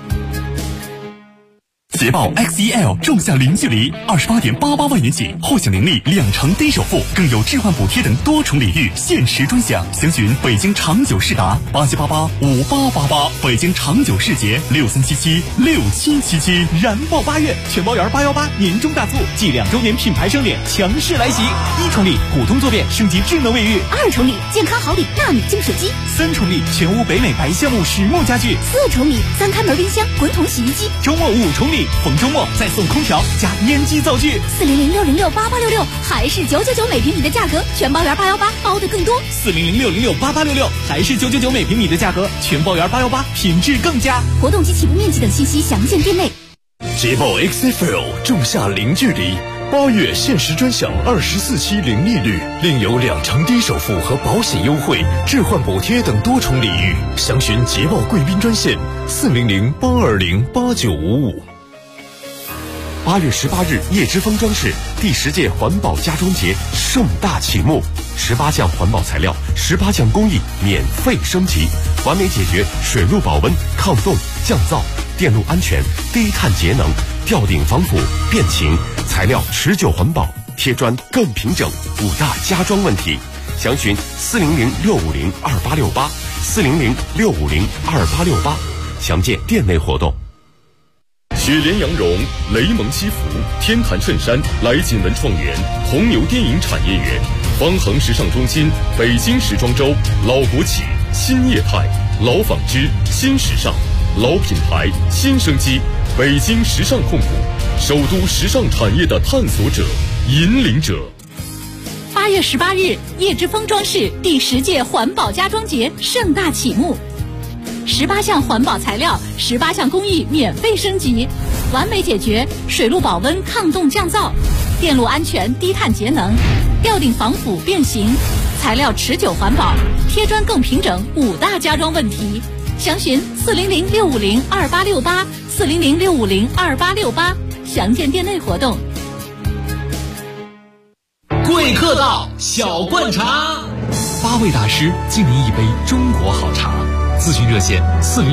捷豹 XEL 仲夏零距离，28.88万元起，后享年利2成低首付，更有置换补贴等多重礼遇，限时专享。详询北京长久世达87885888，北京长久世捷63776777。 燃爆8月，全包园818年终大促，继2周年品牌盛典强势来袭。1重礼，普通坐便升级智能卫浴 ；2重礼，健康好礼纳米净水机 ；3重礼，全屋北美白橡木实木家具 ；4重礼，3开门冰箱、滚筒洗衣机。 周末5重礼，逢周末再送空调加烟机灶具。 400-606-8866，还是999每平米的价格，全包园818包的更多。 400-606-8866，还是999每平米的价格，全包园818品质更佳。 活动及起步面积等信息详见店内。 捷豹 XFL 仲夏零距离，8月限时专享24期零利率，另有2成低首付和保险优惠、置换补贴等多重礼遇。详询捷豹贵宾专线400-820-8955。8月18日，叶之峰装饰第10届环保家装节盛大启幕。 ，18项环保材料，18项工艺免费升级，完美解决水路保温、抗冻、降噪、电路安全、低碳节能、吊顶防腐、变形、材料持久环保、贴砖更平整5大家装问题。详询400-650-2868，400-650-2868，详见店内活动。雪莲羊绒、雷蒙西服、天坛衬衫、来锦文创园、红牛电影产业园、方恒时尚中心、北京时装周、老国企、新业态、老纺织、新时尚、老品牌、新生机，北京时尚控股，首都时尚产业的探索者、引领者。 8月18日，叶之峰装饰第10届环保家装节盛大启幕。18项环保材料，18项工艺免费升级，完美解决水路保温、抗冻降噪、电路安全、低碳节能、吊顶防腐变形、材料持久环保、贴砖更平整5大家装问题。详询400-650-2868，400-650-2868，详见店内活动。 贵客到，小罐茶，8位大师敬您一杯中国好茶。咨询热线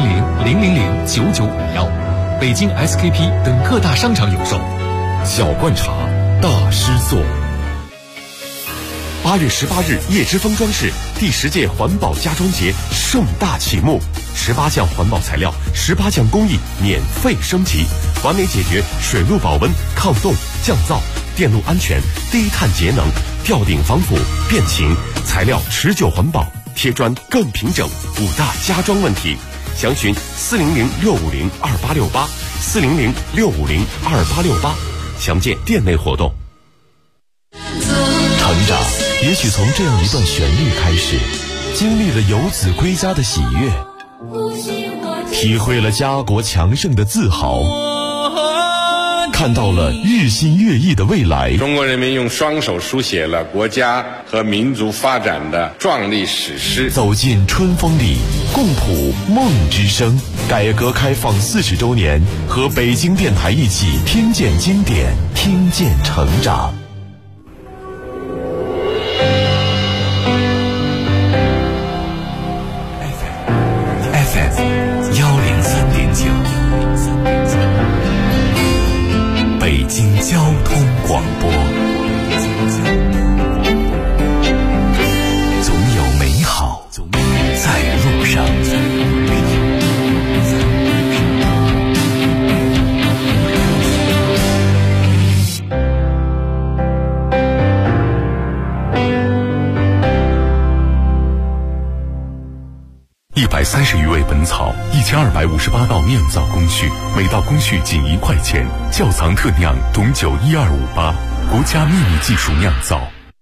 400-000-9951，北京 SKP 等各大商场有售。 小罐茶，大师座。8月18日，叶之峰装饰第10届环保家装节盛大启幕，18项环保材料，18项工艺免费升级，完美解决水路保温、抗冻、降噪、电路安全、低碳节能、吊顶防腐、变形、材料持久环保、贴砖更平整5大家装问题。详询400-650-2868，400-650-2868，详见店内活动。成长也许从这样一段旋律开始，经历了游子归家的喜悦，体会了家国强盛的自豪，看到了日新月异的未来。 中国人民用双手书写了国家和民族发展的壮丽史诗。 走进春风里，共谱梦之声。改革开放40周年，和北京电台一起听见经典，听见成长。 北京交通广播，总有美好在路上。130余味本草，1258道酿造工序，每道工序仅1块钱。窖藏特酿董酒12588，国家秘密技术酿造。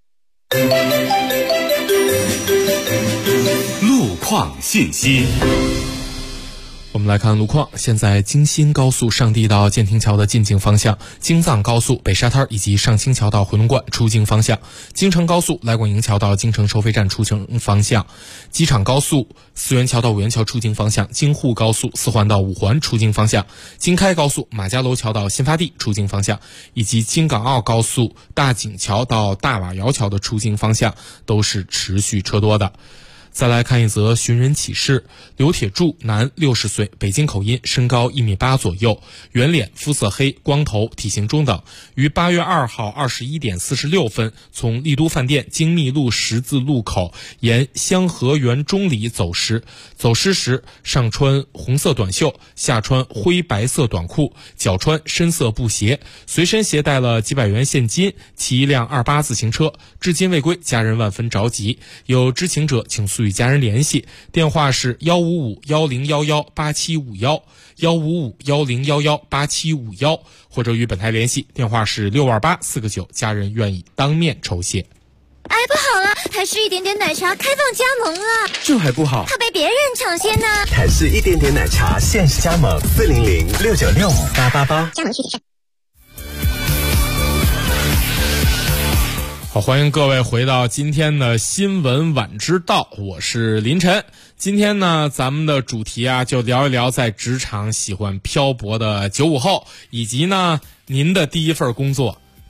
路况信息。 我们来看路况，现在京新高速上地到建亭桥的进京方向，京藏高速北沙滩以及上清桥到回龙观出京方向，京承高速来广营桥到京承收费站出京方向，机场高速四元桥到五元桥出京方向，京沪高速四环到五环出京方向，京开高速马家楼桥到新发地出京方向，以及京港澳高速大井桥到大瓦窑桥的出京方向都是持续车多的。再来看一则寻人启事，刘铁柱，男，60岁，北京口音，身高1.8米左右，圆脸，肤色黑，光头，体型中等，于8月2号21点46分从丽都饭店京密路十字路口沿香河园中里走失时上穿红色短袖，下穿灰白色短裤，脚穿深色布鞋，随身携带了几百元现金，骑一辆28自行车，至今未归，家人万分着急，有知情者请速与家人联系，电话是155-1011-8751，155-1011-8751，或者与本台联系，电话是628-499，家人愿意当面酬谢。 哎，不好了，台式一点点奶茶开放加盟了， 这还不好， 怕被别人抢先呢。 台式一点点奶茶限时加盟，400-696-5888， 加盟具体上。 好，欢迎各位回到今天的新闻晚知道，我是林晨。今天呢，咱们的主题就聊一聊在职场喜欢漂泊的95后，以及呢您的第一份工作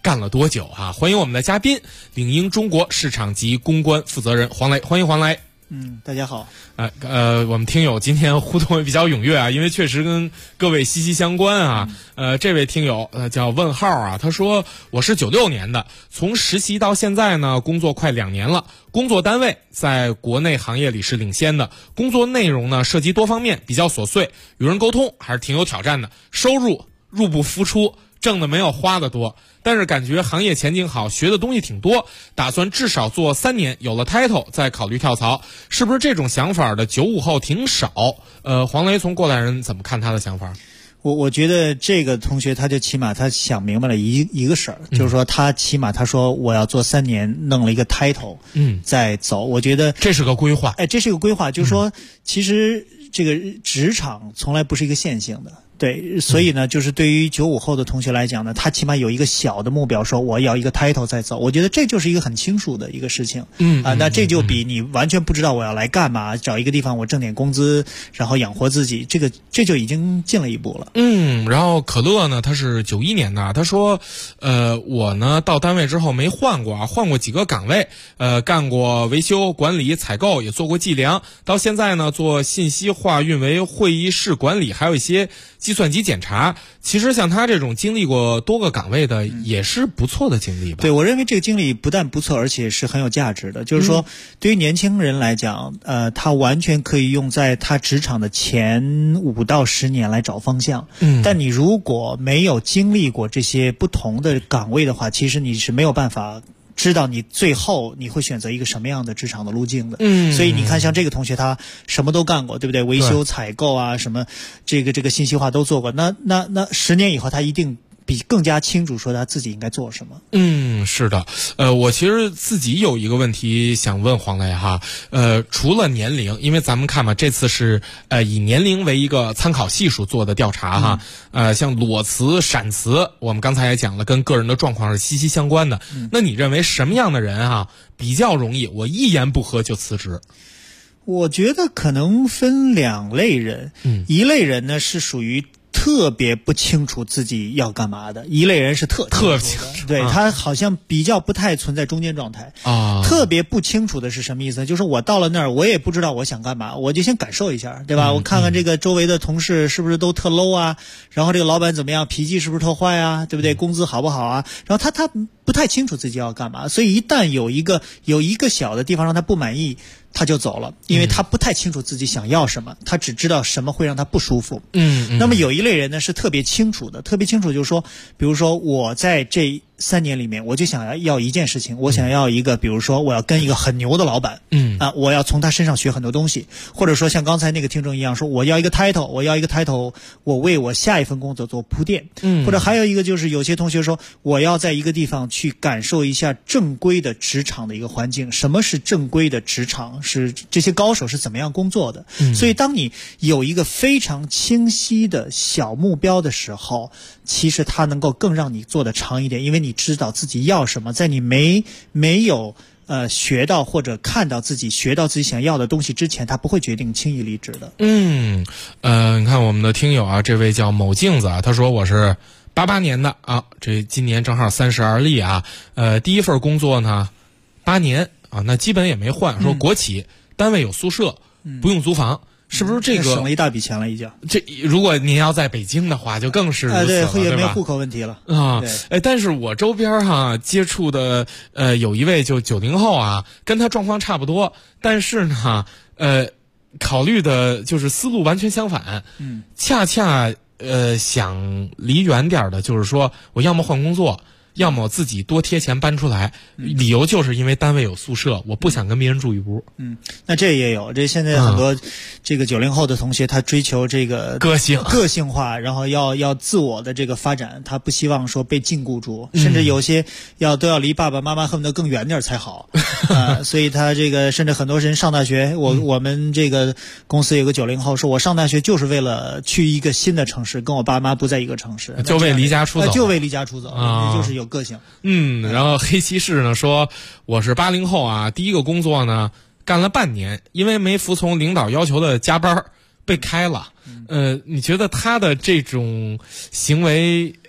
干了多久啊？欢迎我们的嘉宾，领英中国市场及公关负责人黄雷，欢迎黄雷。 大家好。 我们听友今天互动也比较踊跃啊，因为确实跟各位息息相关啊。这位听友叫问号啊，他说我是96年的，从实习到现在呢，工作快2年了。工作单位在国内行业里是领先的，工作内容呢涉及多方面，比较琐碎，与人沟通还是挺有挑战的。收入入不敷出，挣的没有花的多，但是感觉行业前景好，学的东西挺多，打算至少做3年，有了 title 再考虑跳槽。是不是这种想法的95后挺少？黄雷从过来人怎么看他的想法？ 我觉得这个同学他就起码他想明白了一个事儿，就是说他起码他说我要做3年，弄了一个 title， 再走。我觉得这是个规划。 这是个规划，就是说其实这个职场从来不是一个线性的。对，所以呢，就是对于95后的同学来讲呢，他起码有一个小的目标，说我要一个 title 再走。我觉得这就是一个很清楚的一个事情。那这就比你完全不知道我要来干嘛，找一个地方我挣点工资，然后养活自己，这就已经进了一步了。 然后可乐呢，他是91年的，他说，我呢到单位之后没换过啊，换过几个岗位，干过维修、管理、采购，也做过计量，到现在呢做信息化运维、会议室管理，还有一些计算机检查。其实像他这种经历过多个岗位的，也是不错的经历吧？ 对，我认为这个经历不但不错，而且是很有价值的。就是说，对于年轻人来讲，他完全可以用在他职场的前5到10年来找方向。但你如果没有经历过这些不同的岗位的话，其实你是没有办法知道你最后你会选择一个什么样的职场的路径的。所以你看像这个同学他什么都干过，对不对？维修、采购啊，什么这个信息化都做过。那10年以后他一定比更加清楚说他自己应该做什么。 是的。我其实自己有一个问题想问黄雷哈。除了年龄，因为咱们看嘛，这次是以年龄为一个参考系数做的调查哈。像裸辞、闪辞，我们刚才也讲了，跟个人的状况是息息相关的。那你认为什么样的人啊比较容易我一言不合就辞职？ 我觉得可能分2类人。一类人呢是属于特别不清楚自己要干嘛的，一类人是特清楚的。对，他好像比较不太存在中间状态。特别不清楚的是什么意思呢？就是我到了那儿，我也不知道我想干嘛，我就先感受一下，对吧？我看看这个周围的同事是不是都特 low 啊，然后这个老板怎么样，脾气是不是特坏啊，对不对？工资好不好啊？然后他不太清楚自己要干嘛，所以一旦有一个小的地方让他不满意，他就走了，因为他不太清楚自己想要什么，他只知道什么会让他不舒服。那么有一类人呢是特别清楚的，特别清楚就是说，比如说我在这3年里面，我就想要一件事情，我想要一个，比如说我要跟一个很牛的老板，我要从他身上学很多东西，或者说像刚才那个听众一样说，我要一个 title，我为我下一份工作做铺垫。或者还有一个就是有些同学说，我要在一个地方去感受一下正规的职场的一个环境。什么是正规的职场？是这些高手是怎么样工作的？所以当你有一个非常清晰的小目标的时候，其实它能够更让你做得长一点，因为你知道自己要什么，在你没有学到或者看到自己学到自己想要的东西之前，他不会决定轻易离职的。 你看我们的听友啊，这位叫某镜子啊，他说我是88年的啊，这今年正好30而立啊。第一份工作呢8年啊，那基本也没换。说国企单位有宿舍，不用租房。是不是这个省了一大笔钱了已经？ 这如果您要在北京的话，就更是如此了， 对，也没有户口问题了啊。但是我周边接触的有一位就90后啊，跟他状况差不多，但是呢考虑的就是思路完全相反。恰恰想离远点的，就是说我要么换工作，要么我自己多贴钱搬出来，理由就是因为单位有宿舍，我不想跟别人住一屋。 那这也有，这现在很多这个90后的同学，他追求这个个性化，然后要自我的这个发展，他不希望说被禁锢住，甚至有些都要离爸爸妈妈恨不得更远点才好。所以他这个甚至很多人上大学，我们这个公司有个90后说，我上大学就是为了去一个新的城市，跟我爸妈不在一个城市， 就为离家出走， 也就是有个性。 然后黑骑士呢说，我是80后啊，第一个工作呢干了半年，因为没服从领导要求的加班被开了。你觉得他的这种行为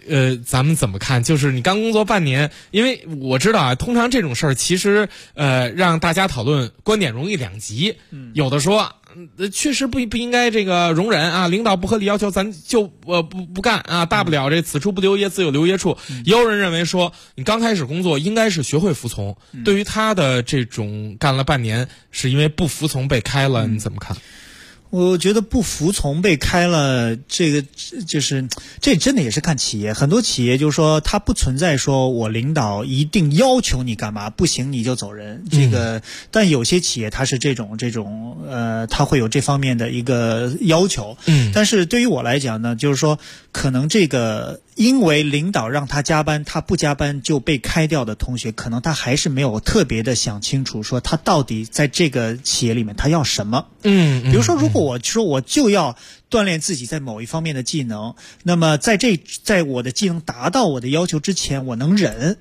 咱们怎么看？就是你刚工作半年，因为我知道啊，通常这种事儿其实让大家讨论观点容易两极，有的说。确实不应该这个容忍啊，领导不合理要求咱就不干啊，大不了这此处不留爷自有留爷处。也有人认为说你刚开始工作应该是学会服从，对于他的这种干了半年是因为不服从被开了，你怎么看？ 我觉得不服从被开了，这个就是这真的也是看企业，很多企业就是说它不存在说我领导一定要求你干嘛，不行你就走人。这个，但有些企业它是这种它会有这方面的一个要求。但是对于我来讲呢，就是说可能这个因为领导让他加班，他不加班就被开掉的同学，可能他还是没有特别的想清楚，说他到底在这个企业里面他要什么。比如说，如果我说我就要锻炼自己在某一方面的技能，那么在我的技能达到我的要求之前，我能忍。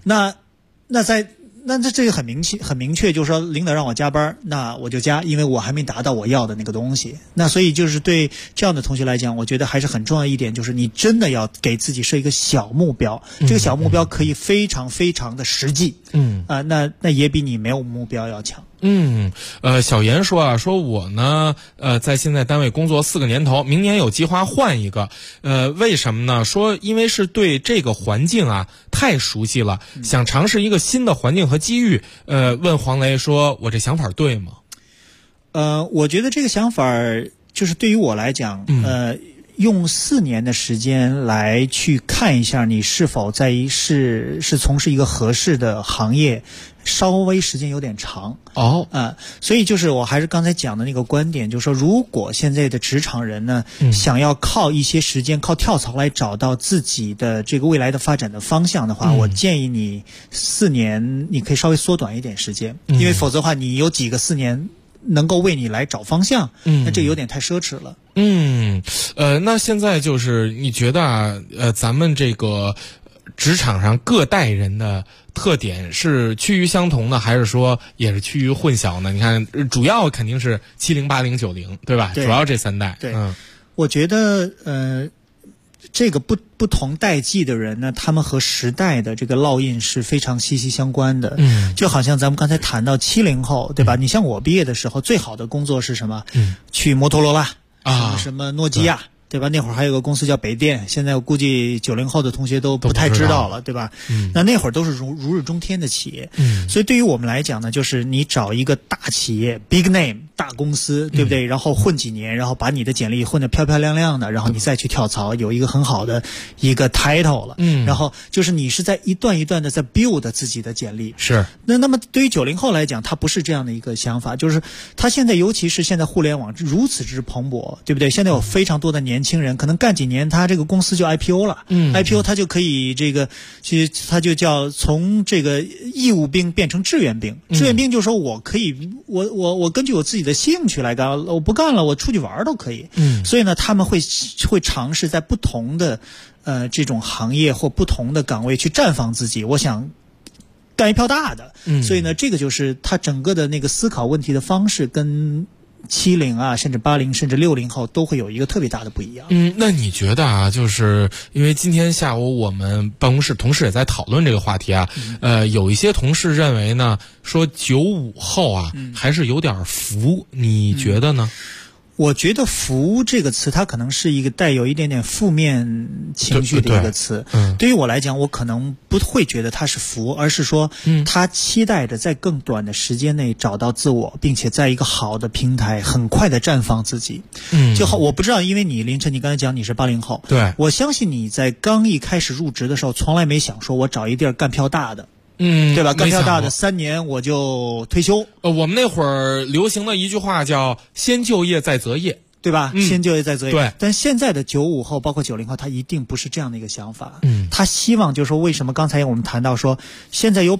那这个很明确，就是说领导让我加班，那我就加，因为我还没达到我要的那个东西。那所以就是对这样的同学来讲，我觉得还是很重要一点，就是你真的要给自己设一个小目标，这个小目标可以非常非常的实际。那也比你没有目标要强。 小严说我呢，在现在单位工作4个年头，明年有计划换一个。为什么呢？说因为是对这个环境啊太熟悉了，想尝试一个新的环境和机遇。问黄雷说，我这想法对吗？ 我觉得这个想法就是对于我来讲，用4年的时间来去看一下你是否是从事一个合适的行业，稍微时间有点长。所以就是我还是刚才讲的那个观点，就是说如果现在的职场人呢，想要靠一些时间靠跳槽来找到自己的这个未来的发展的方向的话，我建议你4年你可以稍微缩短一点时间，因为否则的话你有几个4年能够为你来找方向，那这有点太奢侈了。 那现在就是你觉得啊，咱们这个职场上各代人的特点是趋于相同的，还是说也是趋于混淆呢？你看，主要肯定是70、80、90，对吧？主要这3代。 对，我觉得这个不同代际的人呢，他们和时代的这个烙印是非常息息相关的。就好像咱们刚才谈到70后，对吧？你像我毕业的时候，最好的工作是什么？去摩托罗拉什么诺基亚。对吧？那会儿还有个公司叫北电，现在我估计90后的同学都不太知道了，对吧？那会儿都是如日中天的企业。所以对于我们来讲呢，就是你找一个大企业 big name 大公司，对不对？然后混几年，然后把你的简历混得漂漂亮亮的，然后你再去跳槽，有一个很好的一个 title 了。然后就是你是在一段一段的在 build 自己的简历。 是。 那么对于90后来讲，他不是这样的一个想法，就是他现在尤其是现在互联网如此之蓬勃，对不对？现在有非常多的年轻人可能干几年他这个公司就 IPO 了。IPO 他就可以其实他就叫从这个义务兵变成志愿兵。志愿兵就是说我可以我根据我自己的兴趣来干，我不干了我出去玩都可以。所以呢他们会尝试在不同的这种行业或不同的岗位去绽放自己，我想干一票大的。所以呢这个就是他整个的那个思考问题的方式跟70啊，甚至80，甚至60后都会有一个特别大的不一样。 那你觉得啊，就是因为今天下午我们办公室同事也在讨论这个话题啊，有一些同事认为呢，说95后啊，还是有点浮，你觉得呢？ 我觉得浮这个词它可能是一个带有一点点负面情绪的一个词。对于我来讲，我可能不会觉得它是浮，而是说他期待着在更短的时间内找到自我，并且在一个好的平台很快的绽放自己。就好，我不知道，因为你凌晨你刚才讲你是80后， 对， 我相信你在刚一开始入职的时候从来没想说我找一地儿干票大的。对吧？干票大的3年我就退休。 我们那会儿流行的一句话叫“先就业再择业”， 对吧？先就业再择业。 对。 但现在的95后，包括90后，他一定不是这样的一个想法。他希望就是说，为什么刚才我们谈到说，现在有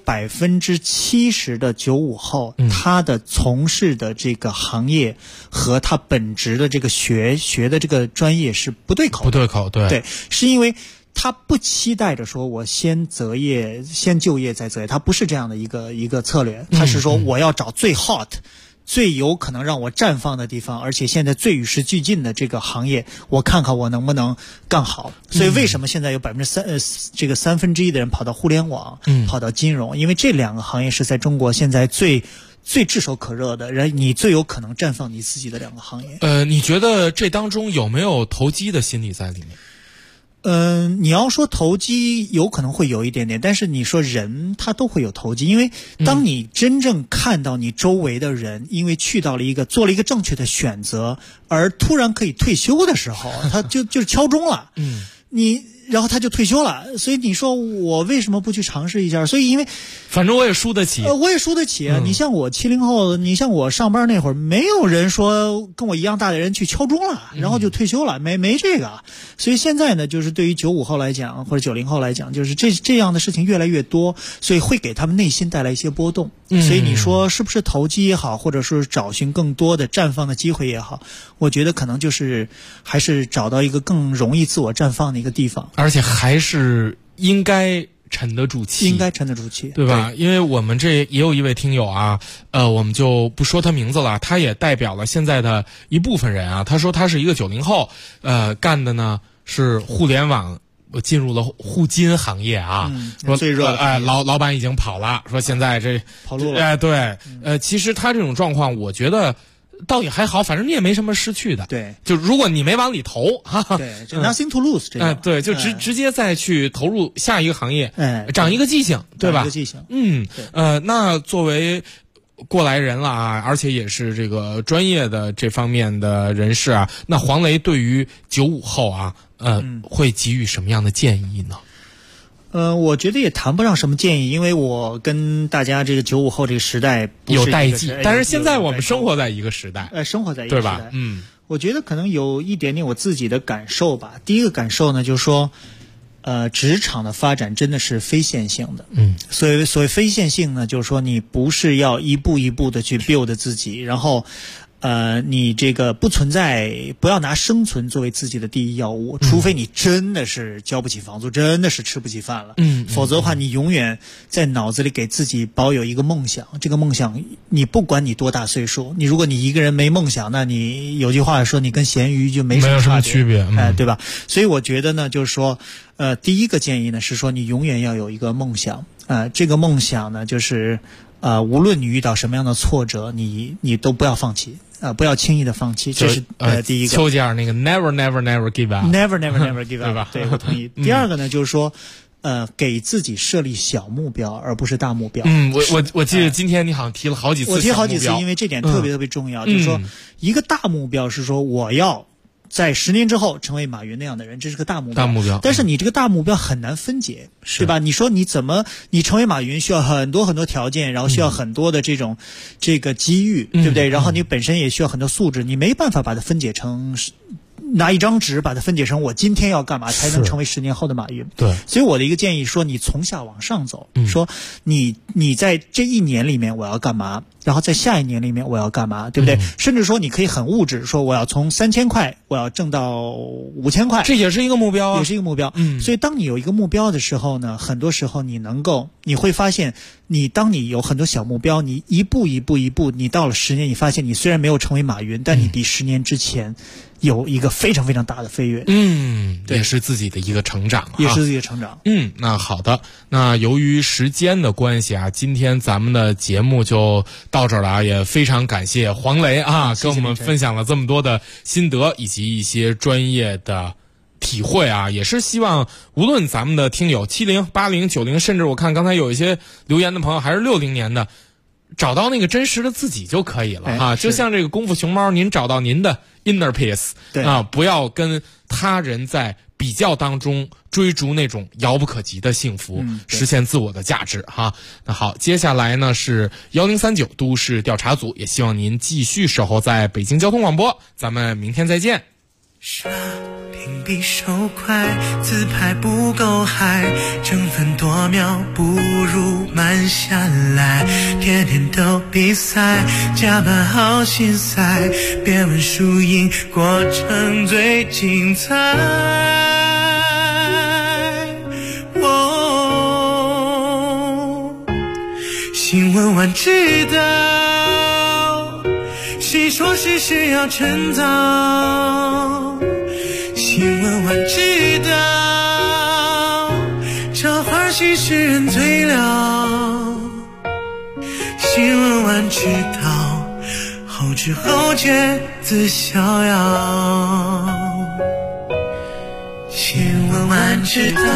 70%的95后，他的从事的这个行业和他本职的这个学的这个专业是不对口的。 不对口，对， 是因为他不期待着说我先择业先就业再择业，他不是这样的一个策略。他是说我要找最 hot 最有可能让我绽放的地方，而且现在最与时俱进的这个行业，我看看我能不能干好。所以为什么现在有3%的人跑到互联网，跑到金融？因为这2个行业是在中国现在最炙手可热的，你最有可能绽放你自己的2个行业。 你觉得这当中有没有投机的心理在里面？ 你要说投机有可能会有一点点，但是你说人他都会有投机，因为当你真正看到你周围的人因为做了一个正确的选择而突然可以退休的时候，他就是敲钟了，然后他就退休了，所以你说我为什么不去尝试一下？所以因为反正我也输得起， 我也输得起啊。你像我70后，你像我上班那会儿，没有人说跟我一样大的人去敲钟了，然后就退休了，没这个。所以现在呢，就是对于95后来讲，或者90后来讲，就是这样的事情越来越多，所以会给他们内心带来一些波动。所以你说是不是投机也好，或者是找寻更多的绽放的机会也好，我觉得可能就是还是找到一个更容易自我绽放的一个地方。 而且还是应该沉得住气，对吧？因为我们这也有一位听友啊，我们就不说他名字了，他也代表了现在的一部分人啊。他说他是一个90后，干的呢是互联网，进入了互金行业啊。说最热的， 老板已经跑了，说现在这跑路了。 对，其实他这种状况，我觉得倒也还好，反正你也没什么失去的。 对， 就如果你没往里投， 对，就 nothing to lose 这个。 对，就直接再去投入下一个行业，长一个记性，对吧？ 长一个记性。 那作为过来人了啊，而且也是这个专业的这方面的人士啊，那黄雷对于95后啊，会给予什么样的建议呢？ 我觉得也谈不上什么建议，因为我跟大家这个95后这个时代有代际，但是现在我们生活在一个时代， 生活在一个时代， 对吧？ 我觉得可能有一点点我自己的感受吧。第一个感受呢，就是说，职场的发展真的是非线性的。所谓非线性呢，就是说你不是要一步一步的去 build 自己，然后你这个不要拿生存作为自己的第一要务，除非你真的是交不起房租，真的是吃不起饭了，否则的话，你永远在脑子里给自己保有一个梦想。这个梦想，你不管你多大岁数，如果你一个人没梦想，那你有句话说，你跟咸鱼就没什么区别， 对吧？所以我觉得呢，就是说，第一个建议呢是说，你永远要有一个梦想，这个梦想呢，就是无论你遇到什么样的挫折，你都不要放弃。不要轻易的放弃，这是第一个。 丘吉尔那个 never never never give up， never never never give up， 对吧？ 对，我同意。第二个呢，就是说，给自己设立小目标，而不是大目标。 我记得今天你好像提了好几次， 我提好几次，因为这点特别特别重要。就是说，一个大目标是说我要在10年之后成为马云那样的人，这是个大目标。但是你这个大目标很难分解，对吧？你说你成为马云需要很多很多条件，然后需要很多的这个机遇，对不对？然后你本身也需要很多素质，你没办法把它分解成。拿一张纸把它分解成我今天要干嘛才能成为10年后的马云。 对， 所以我的一个建议说，你从下往上走，说你在这1年里面我要干嘛，然后在下1年里面我要干嘛，对不对？甚至说你可以很物质，说我要从3000块我要挣到5000块， 这也是一个目标啊， 也是一个目标。所以当你有一个目标的时候呢，很多时候你会发现，当你有很多小目标，你一步一步，你到了10年，你发现你虽然没有成为马云，但你比10年之前有一个非常非常大的飞跃。 也是自己的一个成长， 也是自己的成长。 那好的，那由于时间的关系啊，今天咱们的节目就到这儿了啊，也非常感谢黄雷啊，跟我们分享了这么多的心得以及一些专业的体会啊，也是希望无论咱们的听友70、80、90，甚至我看刚才有一些留言的朋友还是60年的，找到那个真实的自己就可以了啊。就像这个功夫熊猫，您找到您的 inner peace， 啊，不要跟他人在比较当中追逐那种遥不可及的幸福，实现自我的价值哈。那好，接下来呢是1039都市调查组，也希望您继续守候在北京交通广播，咱们明天再见。 刷屏比手快，自拍不够嗨，争分夺秒不如慢下来，天天都比赛，加班好心塞，别问输赢，过程最精彩。新闻晚知道， 是要趁早，新闻晚知道，这花絮使人醉了。新闻晚知道，后知后觉自逍遥。新闻晚知道。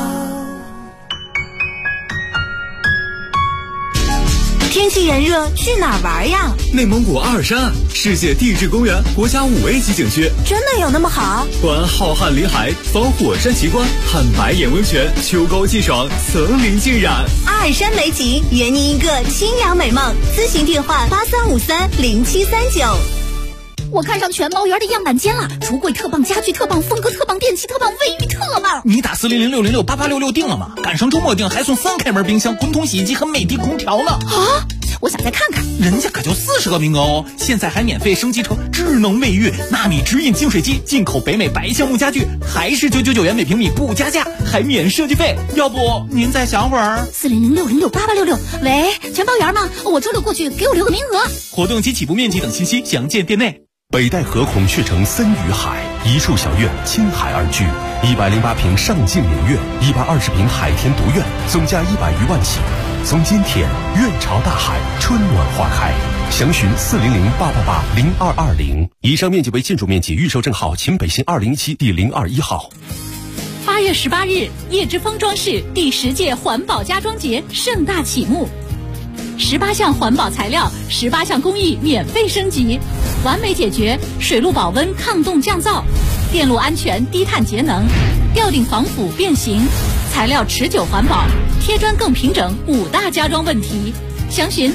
天气炎热，去哪儿玩呀？ 内蒙古阿尔山，世界地质公园国家5A级景区。 真的有那么好？ 观浩瀚林海，访火山奇观，看白眼温泉，秋高气爽，层林尽染。 阿尔山美景，圆您一个清凉美梦。咨询电话83530739。 我看上全包园的样板间了，橱柜特棒，家具特棒，风格特棒，电器特棒，卫浴特棒。 你打400668866订了吗？赶上周末订还送3开门冰箱、滚筒洗衣机和美的空调呢。 啊！我想再看看， 人家可就40个名额哦！现在还免费升级成智能卫浴、纳米直饮净水机，进口北美白橡木家具，还是999元每平米不加价，还免设计费。要不您再想会儿 ？400668866。喂，全包园吗？我周六过去，给我留个名额。 活动及起步面积等信息详见店内。 北戴河孔雀城森与海，一处小院，青海而居，108平上镜影院，120平海天独院，总价100余万起。从今天，院朝大海，春暖花开。详询400880820。以上面积为建筑面积，预售证号秦北新2017第021号。 8月18日，叶之峰装饰第10届环保家装节盛大启幕。18项环保材料，18项工艺免费升级，完美解决水路保温、抗冻降噪、电路安全、低碳节能、吊顶防腐变形、材料持久环保、贴砖更平整5大家装问题。详询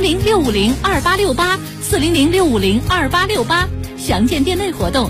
400-650-2868，400-650-2868，详见店内活动。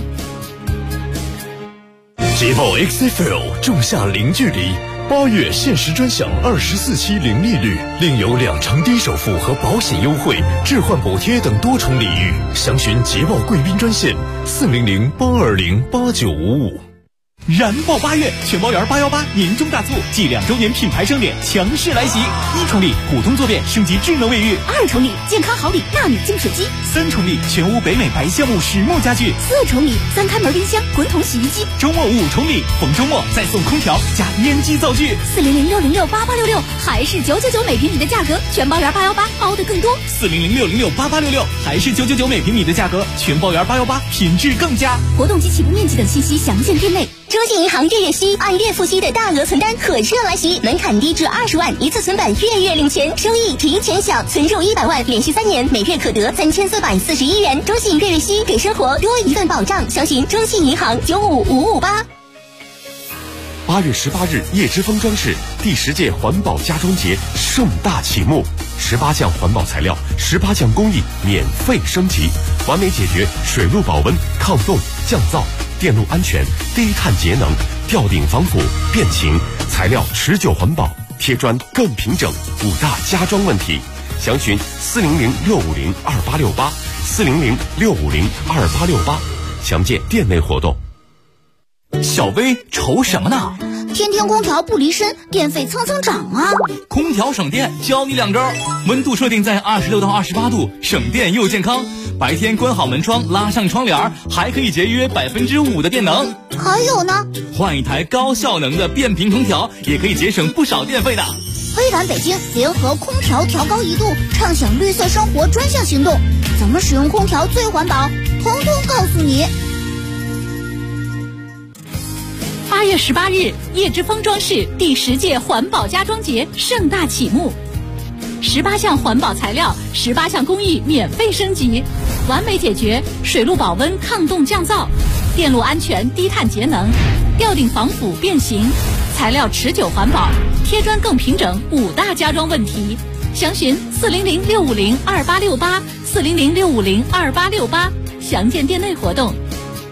捷豹 XFL 仲夏零距离，8月限时专享24期零利率，另有2成低首付和保险优惠、置换补贴等多重礼遇。详询捷豹贵宾专线400-820-8955。 燃爆8月，全包园818年终大促暨2周年品牌盛典强势来袭！1重礼普通坐便升级智能卫浴 ，2重礼健康好礼纳米净水机 ，3重礼全屋北美白橡木实木家具 ，4重礼3开门冰箱、滚筒洗衣机。 周末5重礼，逢周末再送空调加烟机灶具。 400-606-8866，还是999每平米的价格，全包园818包的更多。 400-606-8866，还是999每平米的价格，全包园818品质更佳。 活动及起步面积等信息详见店内。中信银行月息按月付息的大额存单火热来袭，门槛低至20万，一次存版月月领钱，收益提前小，存入100万，连续3年，每月可得3441元。中信月息给生活多一份保障，详询中信银行95558。 8月18日，叶之峰装饰第10届环保家装节盛大启幕，18项环保材料，18项工艺免费升级，完美解决水路保温、抗冻、降噪、电路安全、低碳节能、吊顶防腐、变形，材料持久环保，贴砖更平整5大家装问题。详询400-650-2868，400-650-2868，详见店内活动。 小薇愁什么呢？ 天天空调不离身，电费蹭蹭涨啊！ 空调省电，教你2招：温度设定在26到28度，省电又健康；白天关好门窗，拉上窗帘，还可以节约5%的电能。 还有呢， 换一台高效能的变频空调，也可以节省不少电费的。 微软北京联合空调调高1度，畅享绿色生活专项行动，怎么使用空调最环保，通通告诉你。 8月18日，叶之峰装饰第10届环保家装节盛大启幕。18项环保材料，18项工艺免费升级，完美解决水路保温、抗冻降噪、电路安全、低碳节能、吊顶防腐变形、材料持久环保、贴砖更平整5大家装问题。详询400-650-2868，400-650-2868，详见店内活动。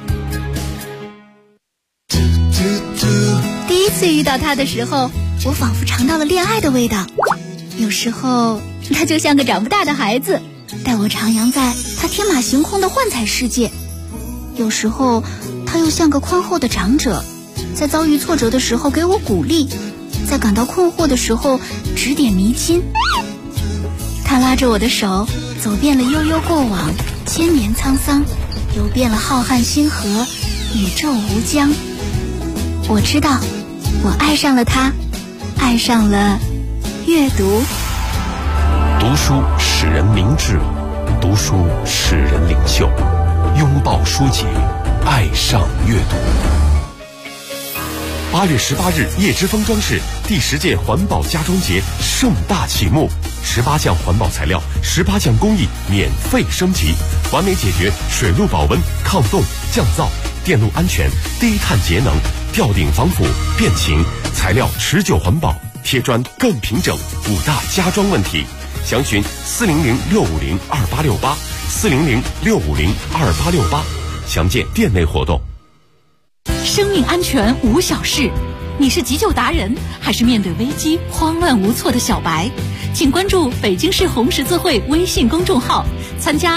第一次遇到他的时候，我仿佛尝到了恋爱的味道。有时候他就像个长不大的孩子，带我徜徉在他天马行空的幻彩世界。有时候他又像个宽厚的长者，在遭遇挫折的时候给我鼓励，在感到困惑的时候指点迷津。他拉着我的手走遍了悠悠过往， 千年沧桑，游遍了浩瀚星河，宇宙无疆。我知道，我爱上了它，爱上了阅读。 读书使人明智，读书使人领袖。拥抱书籍，爱上阅读。8月18日，叶之峰装饰第10届环保家装节盛大启幕，18项环保材料，18项工艺免费升级，完美解决水路保温、抗冻、降噪、电路安全、低碳节能、吊顶防腐、变形，材料持久环保，贴砖更平整，5大家装问题。详询400-650-2868，400-650-2868，详见店内活动。 生命安全无小事，你是急救达人，还是面对危机慌乱无措的小白？请关注北京市红十字会微信公众号，参加